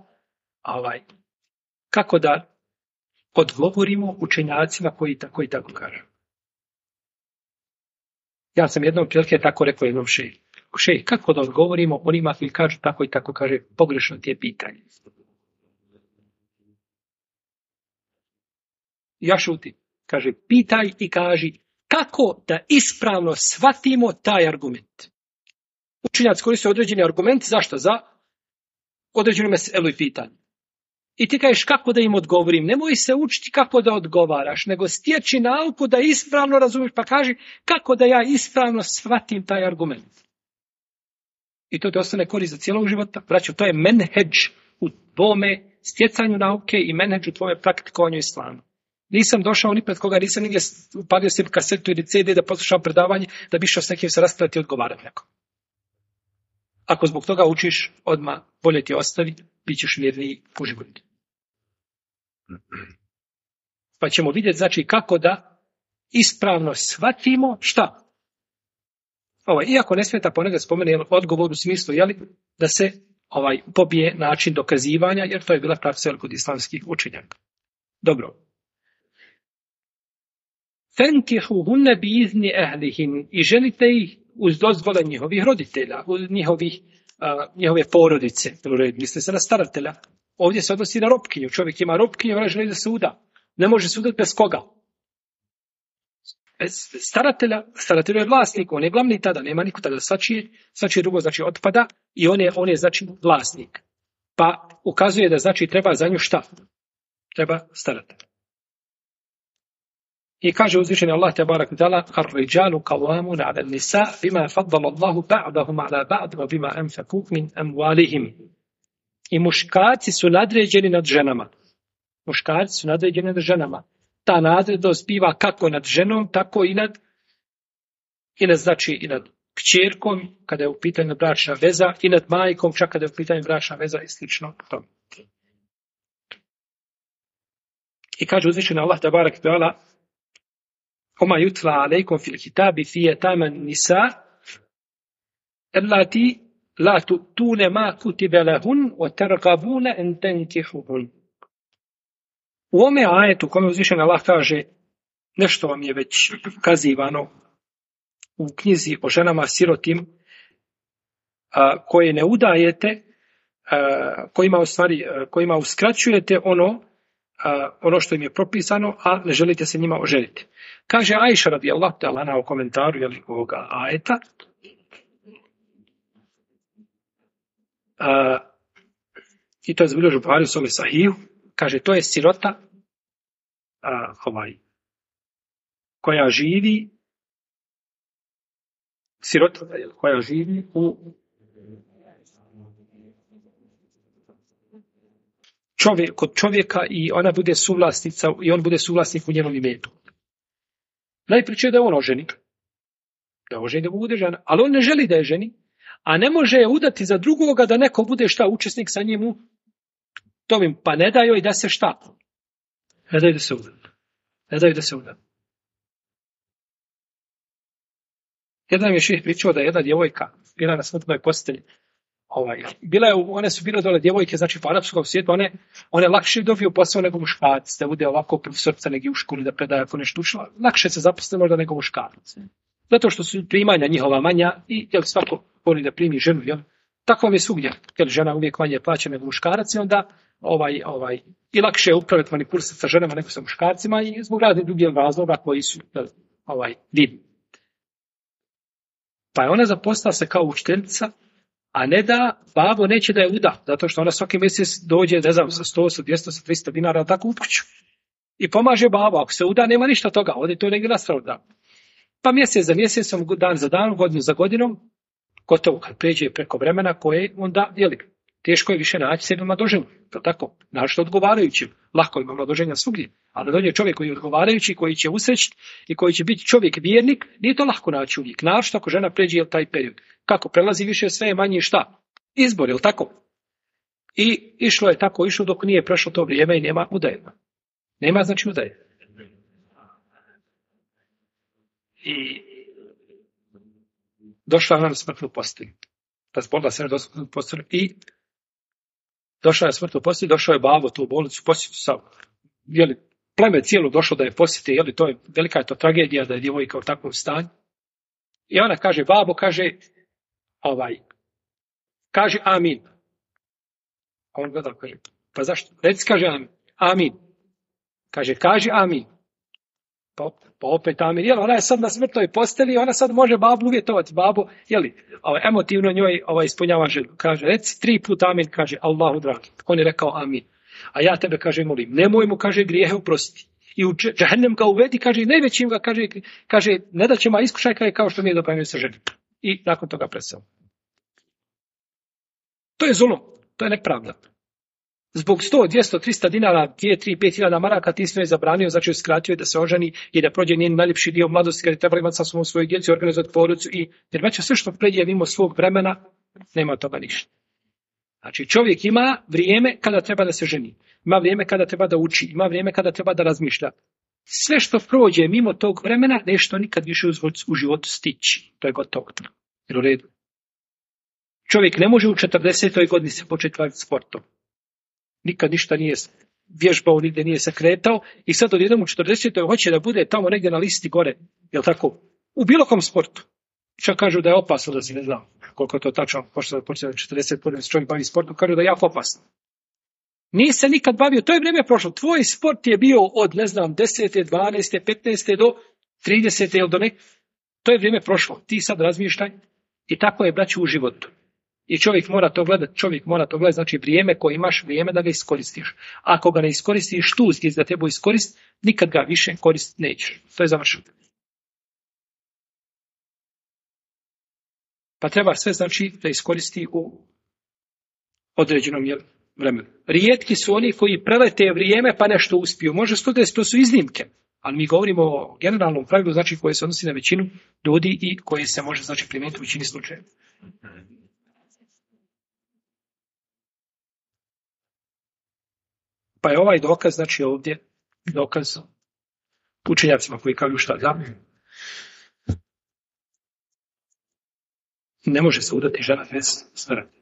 kako da odgovorimo učenjacima koji tako kažu. Ja sam jednom prilike tako rekao jednom šejhu. Šejh, kako da odgovorimo onima koji kažu tako i tako, kaže, pogrešno ti je pitanje. Ja šutim. Kaže, pitaj i kaži kako da ispravno shvatimo taj argument. Učenjac koriste određeni argument, zašto? Za određenu meselu i pitanje. I ti kažeš kako da im odgovorim. Nemoj se učiti kako da odgovaraš, nego stječi nauku da ispravno razumiješ, pa kaži kako da ja ispravno shvatim taj argument. I to te ostane korist za cijelog života. Braćo, to je menheđ u tvome stjecanju nauke i menheđ u tvome praktikovanju islama. Nisam došao ni pred koga, nisam nigdje upadio sebi kasetu ili CD da poslušam predavanje, da bi išao s nekim se raspraviti i odgovarati nekom. Ako zbog toga učiš, odmah bolje ti ostavi, bit ćeš vjerniji u životu. Pa ćemo vidjeti, znači, kako da ispravno shvatimo šta? Iako ne smeta ponekad spomene odgovor u smislu, da se pobije način dokazivanja, jer to je bila praksa kod islamskih učenjaka. Dobro. Fenkihuhunne bi izni ehlihin, i ženite ih uz dozvole njihovih roditelja, uz njihove porodice. Misli se na staratelja. Ovdje se odnosi na robkinju. Čovjek ima robkinju, ona želi da se uda. Ne može se udati bez koga? Staratelj je vlasnik, on je glavni tada, nema niko tada, svačije drugo znači otpada i on je znači vlasnik. Pa ukazuje da znači treba za nju šta? Treba staratelj. I kaže uzvišeni Allah tebarak ve taala: "Ar-rijalu qawwamun 'ala an-nisa bima faddala Allahu ba'dahum 'ala ba'd wa bima anfaqu min amwalihim." I muškarci su nadređeni nad ženama. Muškarci su nadređeni nad ženama. Ta nadređenost biva kako nad ženom, tako i nad kćerkom, kada je u pitanju bračna veza, i nad majkom, čak kada je u pitanju bračna veza i slično tome. I kaže uzvišeni Allah tebarak ve taala: "Oma yutla alejkum fil kitabi fi yataman nisa allati la tu'tuna ma kutiba lahun wa targhabuna an tankihuhun." U ome ajetu kome uzvišeni Allah kaže nešto vam je već kazivano u knjizi o ženama sirotim koje ne udajete, kojima uskraćujete ono što im je propisano, a ne želite se njima oženiti. Kaže Ajša radijallahu ta'ala anha u komentaru ovoga ajeta, i to je zabilježio Buhari u svome sahihu, kaže to je sirota koja živi kod čovjeka i ona bude suvlasnica i on bude suvlasnik u njenom imetu. Najpriče da je on oženi. Da oženi da bude žena, ali on ne želi da je ženi, a ne može je udati za drugoga da neko bude učesnik sa njim u tomim, pa ne daju i da se šta? Ne daju da se uda. Jedan mi je šejh pričao da je jedna djevojka bila na smrtnoj postelji. One su bile dole djevojke, znači po arapskom svijetu, one lakše dobiju posao nego muškarac, da bude ovako profesorca negdje u školi da predaje ako nešto ušlo, lakše se zaposle možda nego muškarac. Zato što su primanja njihova manja i svako voli da primi ženu, tako vam je svugdje, jer žena uvijek manje plaća nego muškarac i onda i lakše je upraviti manipulisati sa ženama nego sa muškarcima i zbog raznih drugih razloga koji su vidni. Pa je ona zaposlila se kao učiteljica, a ne da babo neće da je uda, zato što ona svaki mjesec dođe, ne znam, sa 100, sa 200, sa 300 dinara, tako u kuću. I pomaže babo, ako se uda, nema ništa toga, ovdje to negdje nastrano da. Pa mjesec za mjesecom, dan za dan, godinu za godinom, gotovo kad pređe preko vremena koje onda, teško je više naći sebi mladoženju, tako, našto odgovarajući, lako ima mladoženja svugdje, ali dođe čovjek koji je odgovarajući, koji će usrećiti i koji će biti čovjek vjernik, nije to lako naći uvijek, našto ako žena pređe taj period. Kako prelazi više, sve je manje šta? Izbor, je li tako? I išlo dok nije prešlo to vrijeme i nema udaje. Nema znači udaje. I došla ona na smrtnu postelju. Razbolila se na smrtnu postelju i došla je na smrtnu postelju, došao je babo tu u bolnicu, posjetu sa, pleme cijelo došlo da je posjeti, to je velika je to tragedija da je djevojka u takvom stanju. I ona kaže, babo, kaže amin. A on gleda, kaže, pa zašto? Reci, kaže amin. Kaže amin. Pa opet amin. Ona je sad na smrtnoj postelji, ona sad može babu uvjetovati. Babo, emotivno njoj ispunjava želju. Kaže, reci 3 puta amin, kaže Allahu dragi. On je rekao amin. A ja tebe, kaže, molim, nemoj mu, kaže, grijehe oprostiti. I u džehennem ga uvedi, kaže, najvećim ga, kaže, ne da će ma iskušaj, kao što mi je dopravio sa ženom. I nakon toga presao. To je zulum, to je nepravda. Zbog 100, 200, 300 dinara, 2, 3, 5 hiljada maraka ti si joj zabranio, znači joj skratio da se oženi i da prođe njen najljepši dio mladosti kada je trebalo imati sa svom svoju djecu i organizovati porodicu. Jer već sve što pređe mimo svog vremena, nema toga ništa. Znači čovjek ima vrijeme kada treba da se ženi, ima vrijeme kada treba da uči, ima vrijeme kada treba da razmišlja. Sve što prođe mimo tog vremena, nešto nikad više u životu stići. To je gotovo. Jer u redu. Čovjek ne može u 40. godini se početi baviti sportom. Nikad ništa nije vježbao, nigdje nije se kretao i sad odjednom u 40. hoće da bude tamo negdje na listi gore. Jel tako? U bilo kom sportu. Čak kažu da je opasno, da se ne znam koliko je to tačno, pošto počne 40 godina se čovjek bavi sportom, kažu da je jako opasno. Nije se nikad bavio, to je vrijeme prošlo. Tvoj sport je bio od, 10., 12., 15. do 30. ili do nek... To je vrijeme prošlo. Ti sad razmišljaj i tako je, braću, u životu. I čovjek mora to gledati, znači vrijeme koje imaš, vrijeme da ga iskoristiš. Ako ga ne iskoristiš, tu da tebe iskorist, nikad ga više koristiti nećeš. To je završeno. Pa treba sve, znači, da iskoristi u određenom vremenu. Rijetki su oni koji prelete vrijeme pa nešto uspiju. Može se to desiti, to su iznimke. Ali mi govorimo o generalnom pravilu, znači koje se odnosi na većinu ljudi i koje se može, znači, primijeniti u većini slučajeva. Pa je ovaj dokaz, znači ovdje, dokaz učenjacima koji kažu šta da. Ne može se udati žena bez staratelja.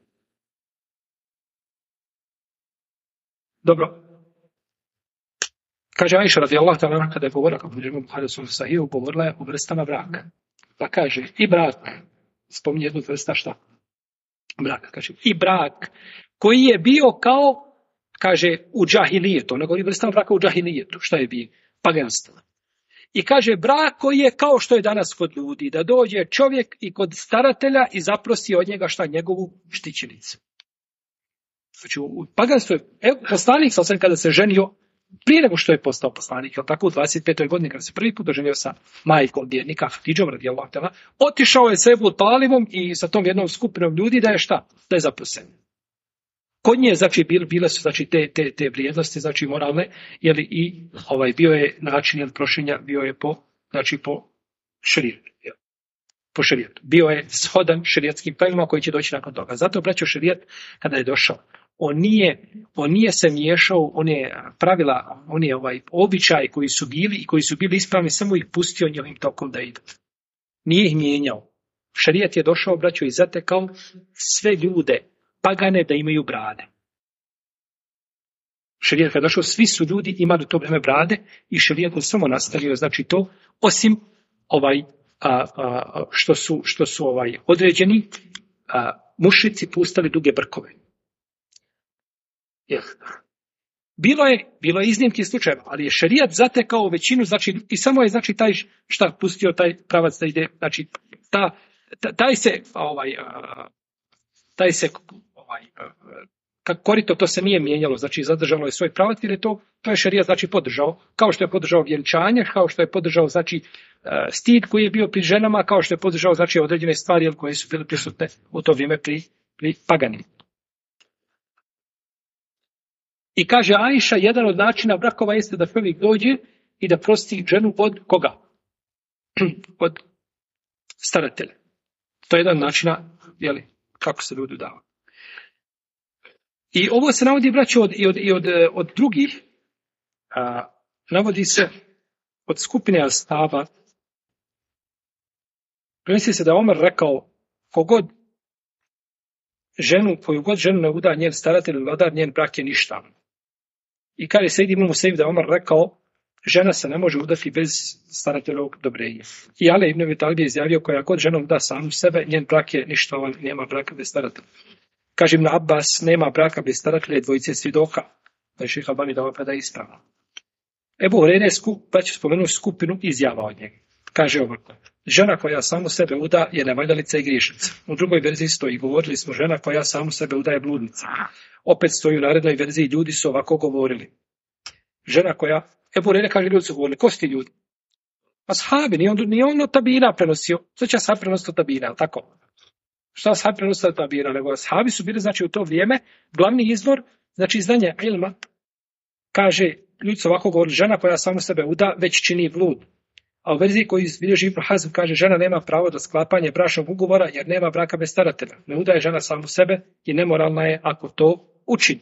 Dobro. Kaže Ajša radijallahu ta'ala kada je govorila, kako je Buhari Sahih, govorila je o vrstama braka. Pa kaže i brak, spominje jednu vrsta šta? Braka. Kaže i brak koji je bio kao, kaže, u džahilijetu. Ona govori vrstama braka u džahilijetu. Šta je bio? Paganstvo. I kaže brak koji je kao što je danas kod ljudi, da dođe čovjek i kod staratelja i zaprosi od njega šta? Njegovu štićenicu. Znači u paganstvu je, poslanik sam kada se ženio, prije nego što je postao poslanik, jel tako, u 25. godini kada se prvi put oženio sa majkom vjernika Hatidžom radijallahu ta'ala, otišao je sa Ebu Talibom i sa tom jednom skupinom ljudi da je šta? Da je zaprosen. Kod nje, znači, bile su, znači, te vrijednosti, znači, moralne, jeli, i bio je način prošenja, bio je po šerijetu. Po šerijetu. Bio je shodan šerijatskim pravilima koji će doći nakon toga. Zato, braćo, šerijet, kada je došao, on nije se miješao, one pravila, one običaji koji su bili i koji su bili ispravni, samo ih pustio njihovim tokom da idu. Nije ih mijenjao. Šerijet je došao, braćo, i zatekao sve ljude, pagane, da imaju brade. Šerijet kada je došao, svi su ljudi imali u to vrijeme brade i šerijet je samo nastavio, znači to, osim što su određeni mušrici pustali duge brkove. Bilo je iznimki slučajeva, ali je šerijat zatekao većinu, znači, i samo je, znači, taj šta pustio taj pravac da ide, znači, taj se korito, to se nije mijenjalo, znači zadržalo je svoj pravac, jer je to je šerijat, znači, podržao, kao što je podržao vjenčanje, kao što je podržao, znači, stid koji je bio pri ženama, kao što je podržao, znači, određene stvari koje su bile prisutne u to vrijeme pri paganima. I kaže Ajša, jedan od načina brakova jeste da čovjek dođe i da prosti ženu od koga? Od staratelja. To je jedan načina, kako se ljudi dava. I ovo se navodi, braćo, od drugih, navodi se od skupine ashaba. Prenosi se da Omer rekao, koju god ženu ne uda njen staratelj ili vladar, njen brak je ništa. I kada je Sejid ibn Musaib da Omer rekao, žena se ne može udati bez starateljovog odobrenja. I Ali ibn Abi Talib je izjavio, koja god ženom da samu sebe, njen brak je ništa, nema braka bez staratelja. Kaže Ibn Abbas, nema braka bez staratelja i dvojice svjedoka. Da je Šejh Albani da ovaj da je ispravno. Ebu Hurajra pa ću spomenuti skupinu izjava od njega. Kaže ovako, žena koja samu sebe uda je nevaljalica i griješnica. U drugoj verziji stoji, govorili smo, žena koja samu sebe uda je bludnica. Opet stoji u narednoj verziji, ljudi su ovako govorili. Žena koja, Ebu Hurajra kaže, ljudi su govorili, ko su ti ljudi? Ashabi, nije on od tabina prenosio, što će ashab prenositi od tabina, ali tako? Što ashab prenositi od tabina, nego ashabi su bili, znači, u to vrijeme, glavni izvor, znači, znanje ilma, kaže, ljudi su ovako govorili, žena koja samu sebe uda, već čini blud. A u verziji koji bilježi Ibn Hazm kaže, žena nema pravo do sklapanja bračnog ugovora jer nema braka bez staratelja. Ne udaje žena samu sebe i nemoralna je ako to učini.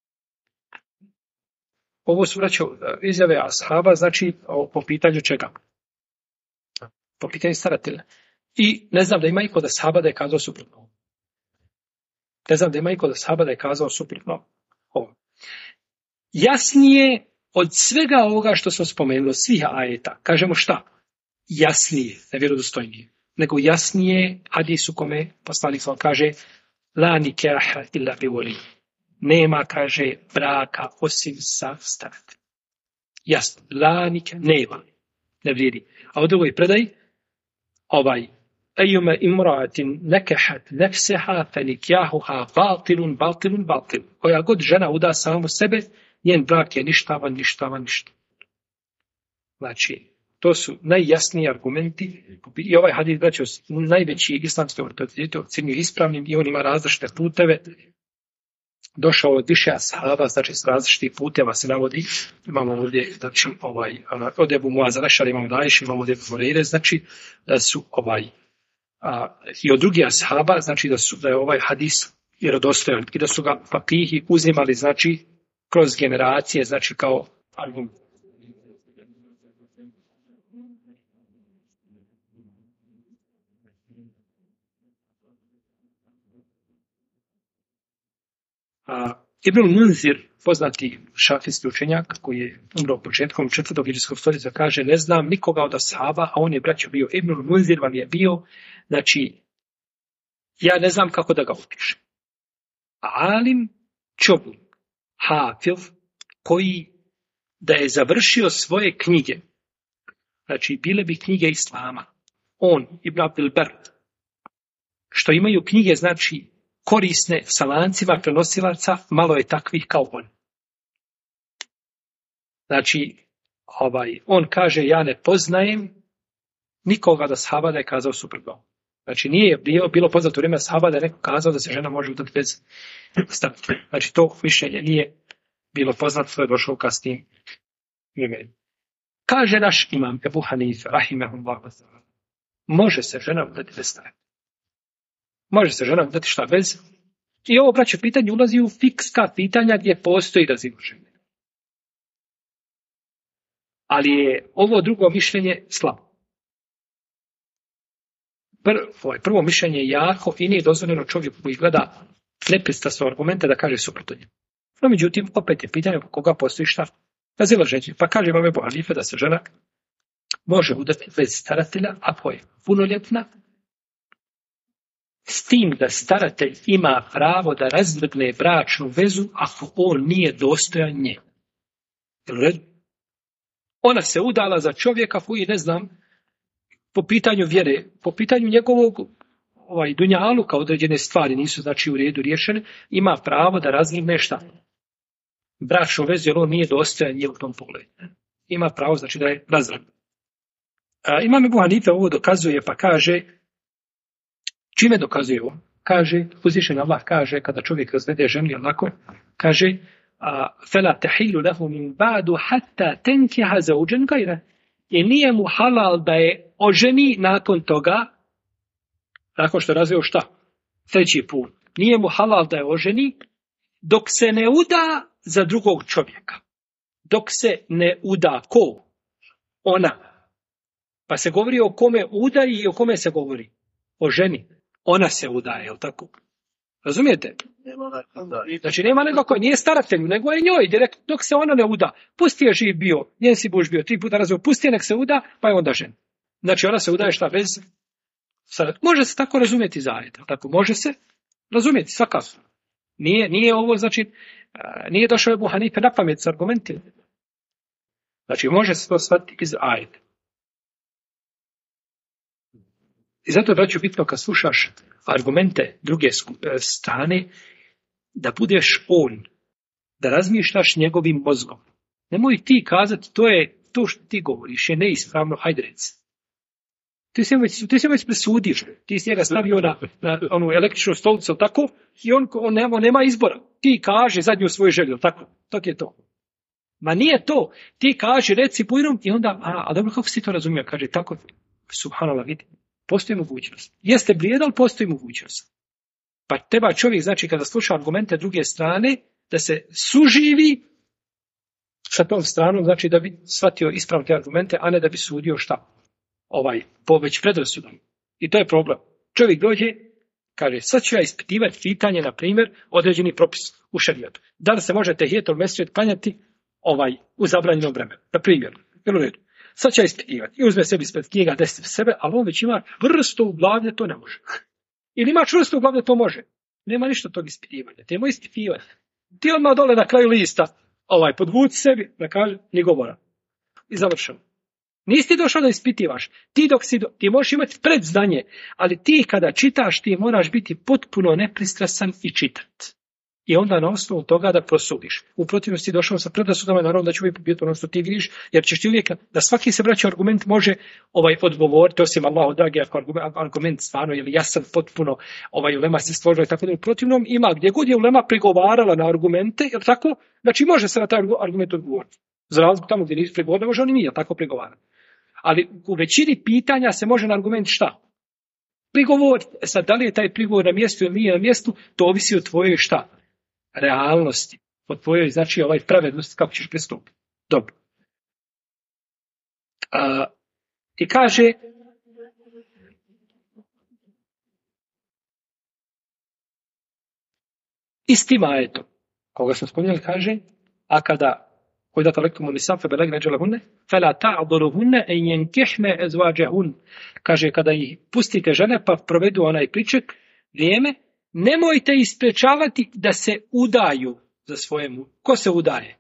Ovo su, braćo, izjave ashaba, znači po pitanju čega? Po pitanju staratelja. I ne znam da ima iko da ashaba da je kazao suprotno. Ovo. Jasnije od svega ovoga što smo spomenuli, svih ajeta, kažemo šta? Jasnije, nevjerodostojnije. Nego jasnije hadisu kome poslanik sam kaže la nikaha illa bi wali. Nema, kaže, braka osim sa starateljem. Jasno, la nikaha, nema. ne vrijedi. A u drugoj predaji, Ejuma imraatin nekahat nefseha fenikjahuha batilun. Koja god žena uda samu sebe, njen brak je ništavan. Znači, to su najjasniji argumenti. I ovaj hadis, braćo, najveći islamski autoritet ocjenjuje ispravnim i on ima različite puteve. Došao od više ashaba, znači s različitih puteva se navodi. Imamo ovdje, znači, od Ebu Muaza Lešari, imamo Daješ, imamo od Ebu Hureyre, znači, da su i od drugih ashaba, znači da je ovaj hadis vjerodostojan i da su ga fakihi uzimali, znači, kroz generacije, znači, kao argument. Ibn Munzir, poznati šafijski učenjak, koji je umro početkom 4. hidžrijskog stoljeća, kaže, ne znam nikoga od ashaba, a on je, braćo, bio Ibn Munzir, vam je bio, znači, ja ne znam kako da ga opišem. Alim čovjek, hafil, koji da je završio svoje knjige, znači, bile bi knjige Islama, on, Ibn Abdel Ber, što imaju knjige, znači, korisne sa lancima prenosilaca, malo je takvih kao on. Znači, on kaže, ja ne poznajem nikoga da ashaba da je kazao suprotno. Znači, nije bilo poznato u vrijeme ashaba da je neko kazao da se žena može udati bez stavke. Znači, to mišljenje nije bilo poznato, to je došlo kasnije. Kaže naš imam Ebu Hanife, rahimehullah, može se žena udati bez stavke. Može se žena udati šta bez. I ovo, braćo, pitanje ulazi u fikska pitanja gdje postoji razilaženje. Ali je ovo drugo mišljenje slabo. Prvo mišljenje je jako i nije dozvoljeno čovjeku koji gleda nepristrasno argumente da kaže suprotno njemu. No, međutim, opet je pitanje oko koga postoji šta razilaženje. Pa kaže vam Ebu Hanife da se žena može udati bez staratelja ako je punoljetna, s tim da staratelj ima pravo da razvrgne bračnu vezu ako on nije dostojan nje. Ona se udala za čovjeka koji, ne znam, po pitanju vjere, po pitanju njegovog dunjaluka određene stvari nisu, znači, u redu riješene, ima pravo da razvrgne šta? Bračnu vezu, jer on nije dostojan nje u tom pogledu. Ima pravo, znači, da je razvrgne. Imam Ebu Hanife ovo dokazuje, pa kaže, čime dokazuje ovo? Kaže, uzvišen Allah kaže, kada čovjek razvede ženu, onako, kaže, فَلَا تَحِلُّ لَهُ مِنْ بَعْدُ حَتَّى تَنْكِحَ زَوْجًا غَيْرَهُ. I nije mu halal da je oženi nakon toga, nakon što je razveo šta? Treći put. Nije mu halal da je oženi dok se ne uda za drugog čovjeka. Dok se ne uda ko? Ona. Pa se govori o kome udaji i o kome se govori? O ženi. Ona se udaje, je li tako? Razumijete? Znači nema nego koji nije staratelju, nego je njoj direkt, dok se ona ne uda. Pusti je živ bio, njen si buš bio 3 puta razveo, pusti je nek se uda, pa je onda žena. Znači ona se udaje šta bez staratelja. Može se tako razumjeti zajedno, tako može se razumjeti svakako. Nije ovo, znači, nije došao Ebu Hanife na pamet s argumentima. Znači može se to shvatiti iz ajeta. I zato je, braćo, bitno kad slušaš argumente druge strane, da budeš on, da razmišljaš njegovim mozgom. Nemoj ti kazati, to što ti govoriš je neispravno, hajde reci. Ti se već presudio, ti si njega stavio na onu električnu stolicu, tako, i on nema izbora. Ti kaže zadnju svoju želju, tako, to je to. Ma nije to, ti kaže, reci pojrom, i onda, a dobro, kako si to razumio, kaže, tako, subhanallah, vidi. Postoji mogućnost. Jeste blijed, ali postoji mogućnost. Pa treba čovjek, znači, kada sluša argumente druge strane, da se suživi sa tom stranom, znači da bi shvatio ispravno te argumente, a ne da bi sudio šta? Po već predrasudom. I to je problem. Čovjek dođe, kaže, sad ću ja ispitivati pitanje, na primjer, određeni propis u šerijatu. Da li se može tehijetul mesdžid klanjati u zabranjenom vremenu? Na primjer, u redu. Sad će ispitivati. I uzme sebi ispred knjiga, desiti sebe, ali on već ima vrsto u glavi, to ne može. Ili ima čvrsto u glavi, to može. Nema ništa tog ispitivanja. Te moj ispitivati. Ti odmah dole na kraju lista, podvuci sebi, da kaže, ni govora. I završeno. Nisi ti došao da ispitivaš. Ti možeš imati predznanje, ali ti kada čitaš, ti moraš biti potpuno nepristrasan i čitati. I onda na osnovu toga da prosudiš. U protivnosti došao sa predrasudama, naravno da će uvijek biti ono što ti vidiš, jer ćeš ti uvijek, da svaki se braći argument može odgovoriti, osim Allahu dragi, ako argument stvarno je jasan, potpuno, ulema se stvořila i tako da u protivnom ima, gdje god je ulema prigovarala na argumente, jer tako, znači može se na taj argument odgovoriti. Za razliku tamo gdje nisu prigovorili, može oni nije tako prigovarati. Ali u većini pitanja se može na argument šta? Prigovoriti. Sad, da li je taj prigovor na mjestu ili nije na mjestu, to ovisi od tvojoj šta? Realnosti, od tvojoj, znači, pravednosti, kako ćeš pristupiti. Dobro. I kaže, istima je to. Koga smo spominjali, kaže, a kada وإذا طلقتم النساء فبلغن أجلهن فلا تعضلوهن أن ينكحن أزواجهن. Kaže, kada ih pustite žene pa provedu onaj priček, vrijeme, nemojte isprečavati da se udaju za svoje muže. Ko se udaje?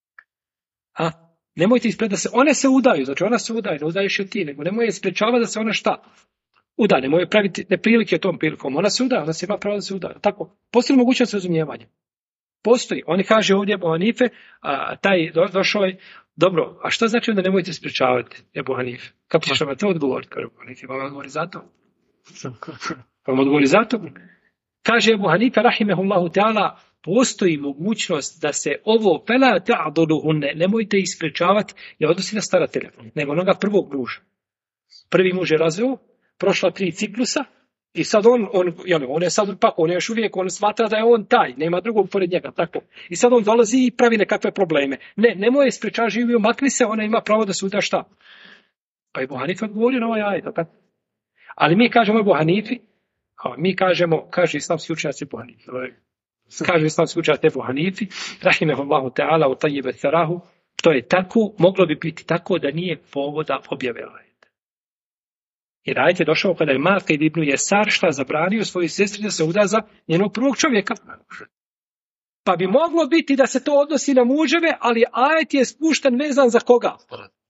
Nemojte isprečavati da se one se udaju, znači ona se udaje, ne udaješ je ti, nego nemoj isprečavati da se ona šta? Uda, nemoj praviti neprilike tom prilikom. Ona se udaje, ona se ima pravo da se udaje. Tako, postoji mogućnost razumijevanja. Postoji. Oni kaže ovdje Ebu Hanife, taj došao je, dobro, a što znači onda nemojte sprečavati Ebu Hanife? Kako ćeš vam to odgovoriti? Kaže Ebu Hanife, vam odgovori za to? Vam odgovori za to? Kaže Ebu Hanife, rahimehullahu ta'ala, postoji mogućnost da se ovo fela ta'duluhunne, nemojte isprečavati, ne odnosi na staratelja, nego onoga prvog muža. Prvi muž je razveo, prošla 3 ciklusa, i sad on je sad pak, on je još uvijek, on smatra da je on taj, nema drugog pored njega, tako. I sad on dolazi i pravi nekakve probleme. Nemoj sprečavati, živio, makni se, ona ima pravo da se uda šta. Pa Ebu Hanife odgovorio na ovaj ajet, tako. Ali mi kažemo Ebu Hanifi, mi kažemo, kaže islamski učenjac Ebu Hanifi, kaže islamski učenjac Ebu Hanifi, rahimehullahu ta'ala, u tajjibe tharahu, to je tako, moglo bi biti tako da nije povoda objave ajet. Jer ajet je došao kada je Maked ibn Jesar zabranio svojoj sestri da se uda za njenog prvog čovjeka. Pa bi moglo biti da se to odnosi na muževe, ali ajet je spušten vezan za koga?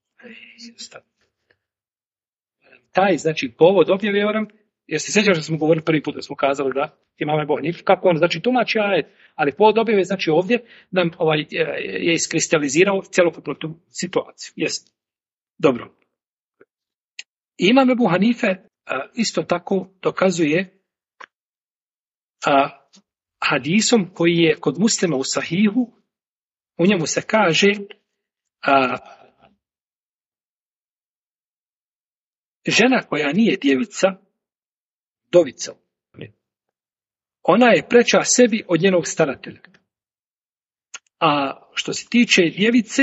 Taj, znači, povod objave, jer se sjećaš da smo govorili prvi put, da smo kazali da imamo Ebu Hanife, kako on, znači, tumači ajet, ali povod objave, znači, ovdje nam je iskristalizirao cjelokupnu tu situaciju. Jeste. Dobro. Imam Ebu Hanife isto tako dokazuje hadisom koji je kod Muslima u Sahihu, u njemu se kaže žena koja nije djevica, dovica, ona je preča sebi od njenog staratelja. A što se tiče djevice,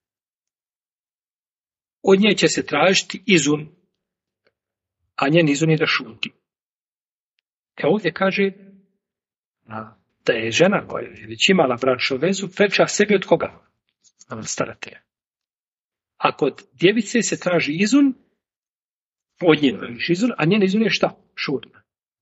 od nje će se tražiti izun, a njen izun je da šuti. Ovdje kaže da je žena koja je već imala bračnu vezu preča sebi od koga? Staratelja. A kod djevice se traži izun, od nje tražiš izun, a njen izun je šta? Šutna.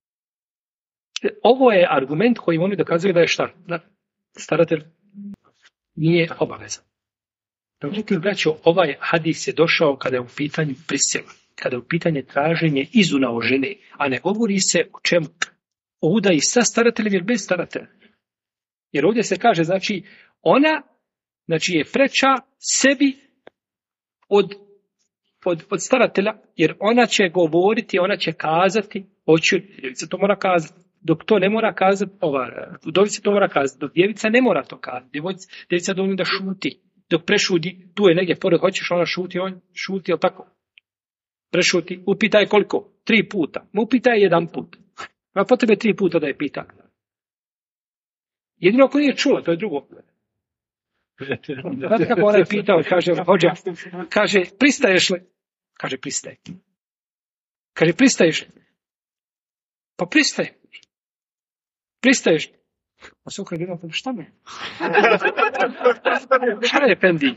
Ovo je argument koji oni dokazuju da je šta? Da staratelj nije obavezan. Međutim, braćo, ovaj hadis je došao kada je u pitanju prisila, kada je u pitanju traženje izuna o žene, a ne govori se o čemu? O udaji sa starateljem ili bez staratelja. Jer ovdje se kaže, znači, ona, znači, je preča sebi od staratelja, jer ona će govoriti, ona će kazati, djevica to mora kazati, dok to ne mora kazati, udovica to mora kazati, dok djevica ne mora to kazati, djevica dovoljno da šuti, dok prešuti, tu je negdje pored, hoćeš ona šuti, on šuti, jel tako? Prešuti, upitaj koliko? 3 puta, upitaj 1 put. Ma potrebe 3 puta da je pita. Jedino ako nije čula, to je drugo. Znate kako ona je pitao, kaže, hođa, kaže, pristaješ li? Kaže, pristaje. Kaže, pristaješ li? Pa pristaje. Pristaješ li? A se ukrat gledam, šta me? Šta je pendi?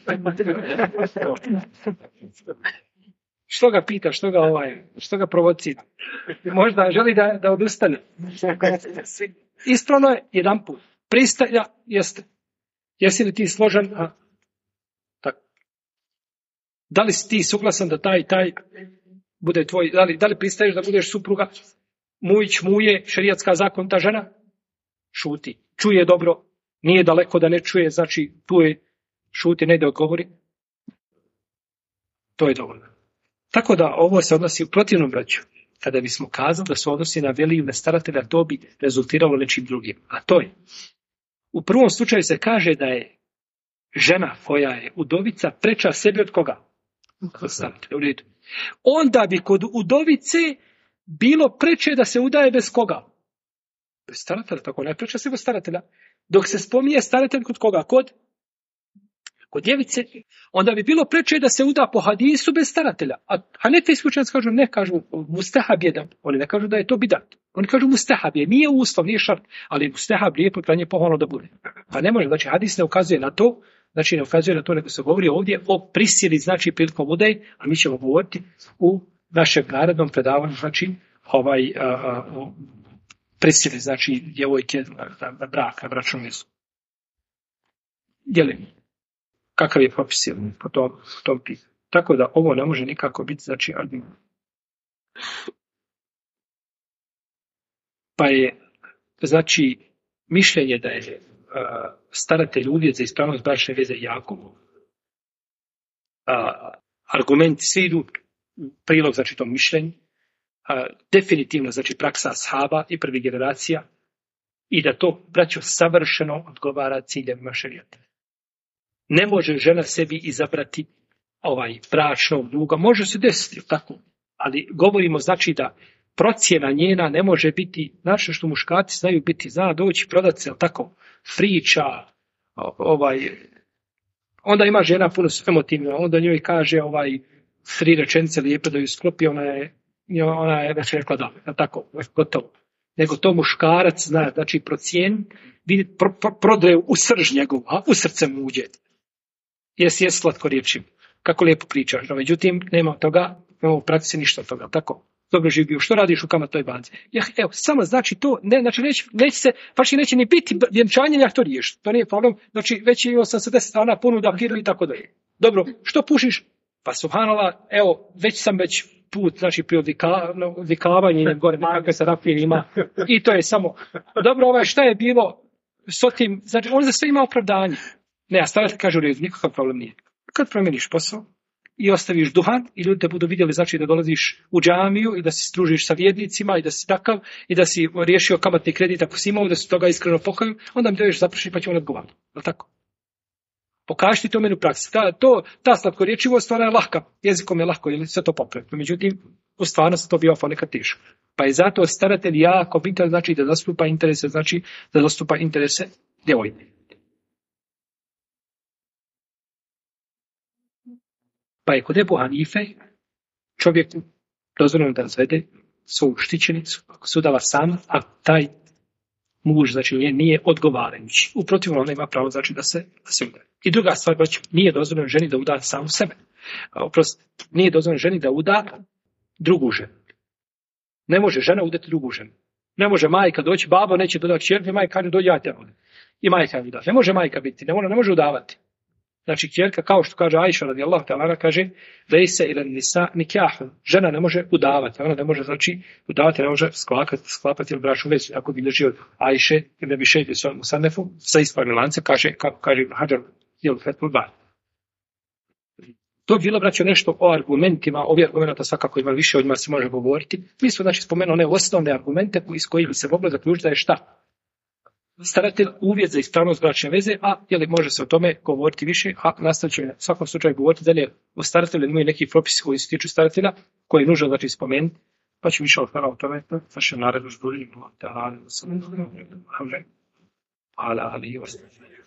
Što ga pita, što ga provocira? Možda želi da odustane. Ispravno je 1 put. Pristaja, jeste. Jesi li ti složan? Tako. Da li si ti suglasan da taj bude tvoj, da li pristaješ da budeš supruga, mujić, muje, šerijatska zakon, ta žena? Šuti. Čuje dobro, nije daleko da ne čuje, znači tu je šuti, ne da odgovori. To je dovoljno. Tako da ovo se odnosi u protivnom braću. Kada bismo kazali da se odnosi na veliju, na staratelja, to bi rezultiralo nečim drugim. A to je, u prvom slučaju se kaže da je žena koja je udovica preča sebi od koga? Od staratelja, u redu. Onda bi kod udovice bilo preče da se udaje bez koga? Bez staratelja, tako ne preča se bez staratelja. Dok se spominje staratelj kod koga? Kod djevice, onda bi bilo preče da se uda po hadisu bez staratelja. A hanefijski učenjaci kažu, ne, kažu mustahab je da. Oni ne kažu da je to bidat. Oni kažu mustahab je, nije uslov, nije šart, ali mustahab lijepo, krajnje pohvalno da bude. Pa ne može, znači hadis ne ukazuje na to, znači ne ukazuje na to, nego se govori ovdje o prisili, znači prilikom udaje, a mi ćemo govoriti u našem narednom predavanju, znači o prisili, znači djevojke na brak, na bračnu vezu. Dijelim. Kakav je propis po tom pitanju. Tako da ovo ne može nikako biti, znači, argument. Pa je, znači, mišljenje da je staratelj uvjet za ispravnost bračne veze jako. Argumenti svi idu u prilog, znači, tom mišljenju. Definitivno, znači, praksa ashaba i prvih generacija i da to, braćo, savršeno odgovara ciljevima šerijata. Ne može žena sebi izabrati bračnog duga. Može se desiti, tako. Ali govorimo, znači, da procjena njena ne može biti, znači što muškarci znaju biti, zna doći, prodati se, tako, priča, onda ima žena puno emotivna, onda njoj kaže 3 rečenice lijepe da ju sklopi, ona je već rekla da, tako, gotovo. Nego to muškarac zna, znači procjen, vidi, prodaje u srž njegov, a u srce mu uđe. Jesi slatko riječim, kako lijepo pričaš, no međutim, nema toga, nema u praksi ništa od toga, tako. Dobro živio, što radiš u kamatnoj banci? Evo, samo znači to, znači neće se, baš i neće ni biti vjenčanje, ja to riješim, to nije problem, znači već je 80 dana ponuda, firmu i tako dalje. Dobro, što pušiš? Pa subhanallah, evo, već put, znači pri odvikavanje, gore nekakve sarafije ima, i to je samo, dobro, šta je bilo s otim, znači on za sve ima opravdanje. Ne, a staratelj kaže u redu, nikakav problem nije. Kad promijeniš posao i ostaviš duhan i ljudi te budu vidjeli, znači da dolaziš u džamiju i da se družiš sa vjernicima i da si takav i da si riješio kamatni kredit ako si imao, da su toga iskreno pokaju, onda mi doješ zapršiti pa će on odgovarati. Je li tako? Pokaži ti to meni u praksi. Ta slatkorječivost, ona je lahka, jezikom je lahko, ili sve to popraviti. Međutim, u stvarnosti to biva ponekad teško. Pa je zato staratelj jako bitan, znači da zastupa interese djevojke. Pa je kod Ebu Hanife čovjeku dozvoljeno da razvede svoju štićenicu, ako se udala sama, a taj muž, znači nije odgovarajući. U protivnom ona ima pravo, znači da se udaje. I druga stvar, nije dozvoljeno ženi da uda samu sebe. Nije dozvoljeno ženi da uda drugu ženu. Ne može žena udati drugu ženu. Ne može majka doći, babo neće dodati čerke, majka kaže dođi ja te ovdje. I majka uda. Ne može majka biti, ne može udavati. Znači, kćerka, kao što kaže Ajša radijallahu ta'ala, kaže lejse ila nisa nikahun. Žena ne može udavati. Ona ne može, znači, udavati, ne može sklapati ili bračnu vezu. Ako bi drži od Ajše ili bi šeđe svojom Musanefu, sa ispravnim lancem, kako kaže Hadžar ili Fethul Bari. To je bilo, braćo, nešto o argumentima. Ovi argumenta svakako ima više, o njima se može govoriti. Mi smo, znači, spomenuli one osnovne argumente iz kojih bi se moglo zaključiti da je šta? Staratelj uvjet za ispravnost bračne veze, a može se o tome govoriti više, a nastavit ćemo u svakom slučaju govoriti dalje o staratelju, imaju neki propisi koji se tiču staratelja, koji je nužno, znači, spomenuti, pa ću više o tome, naše naredu žbudili, ala alihi wa sallam.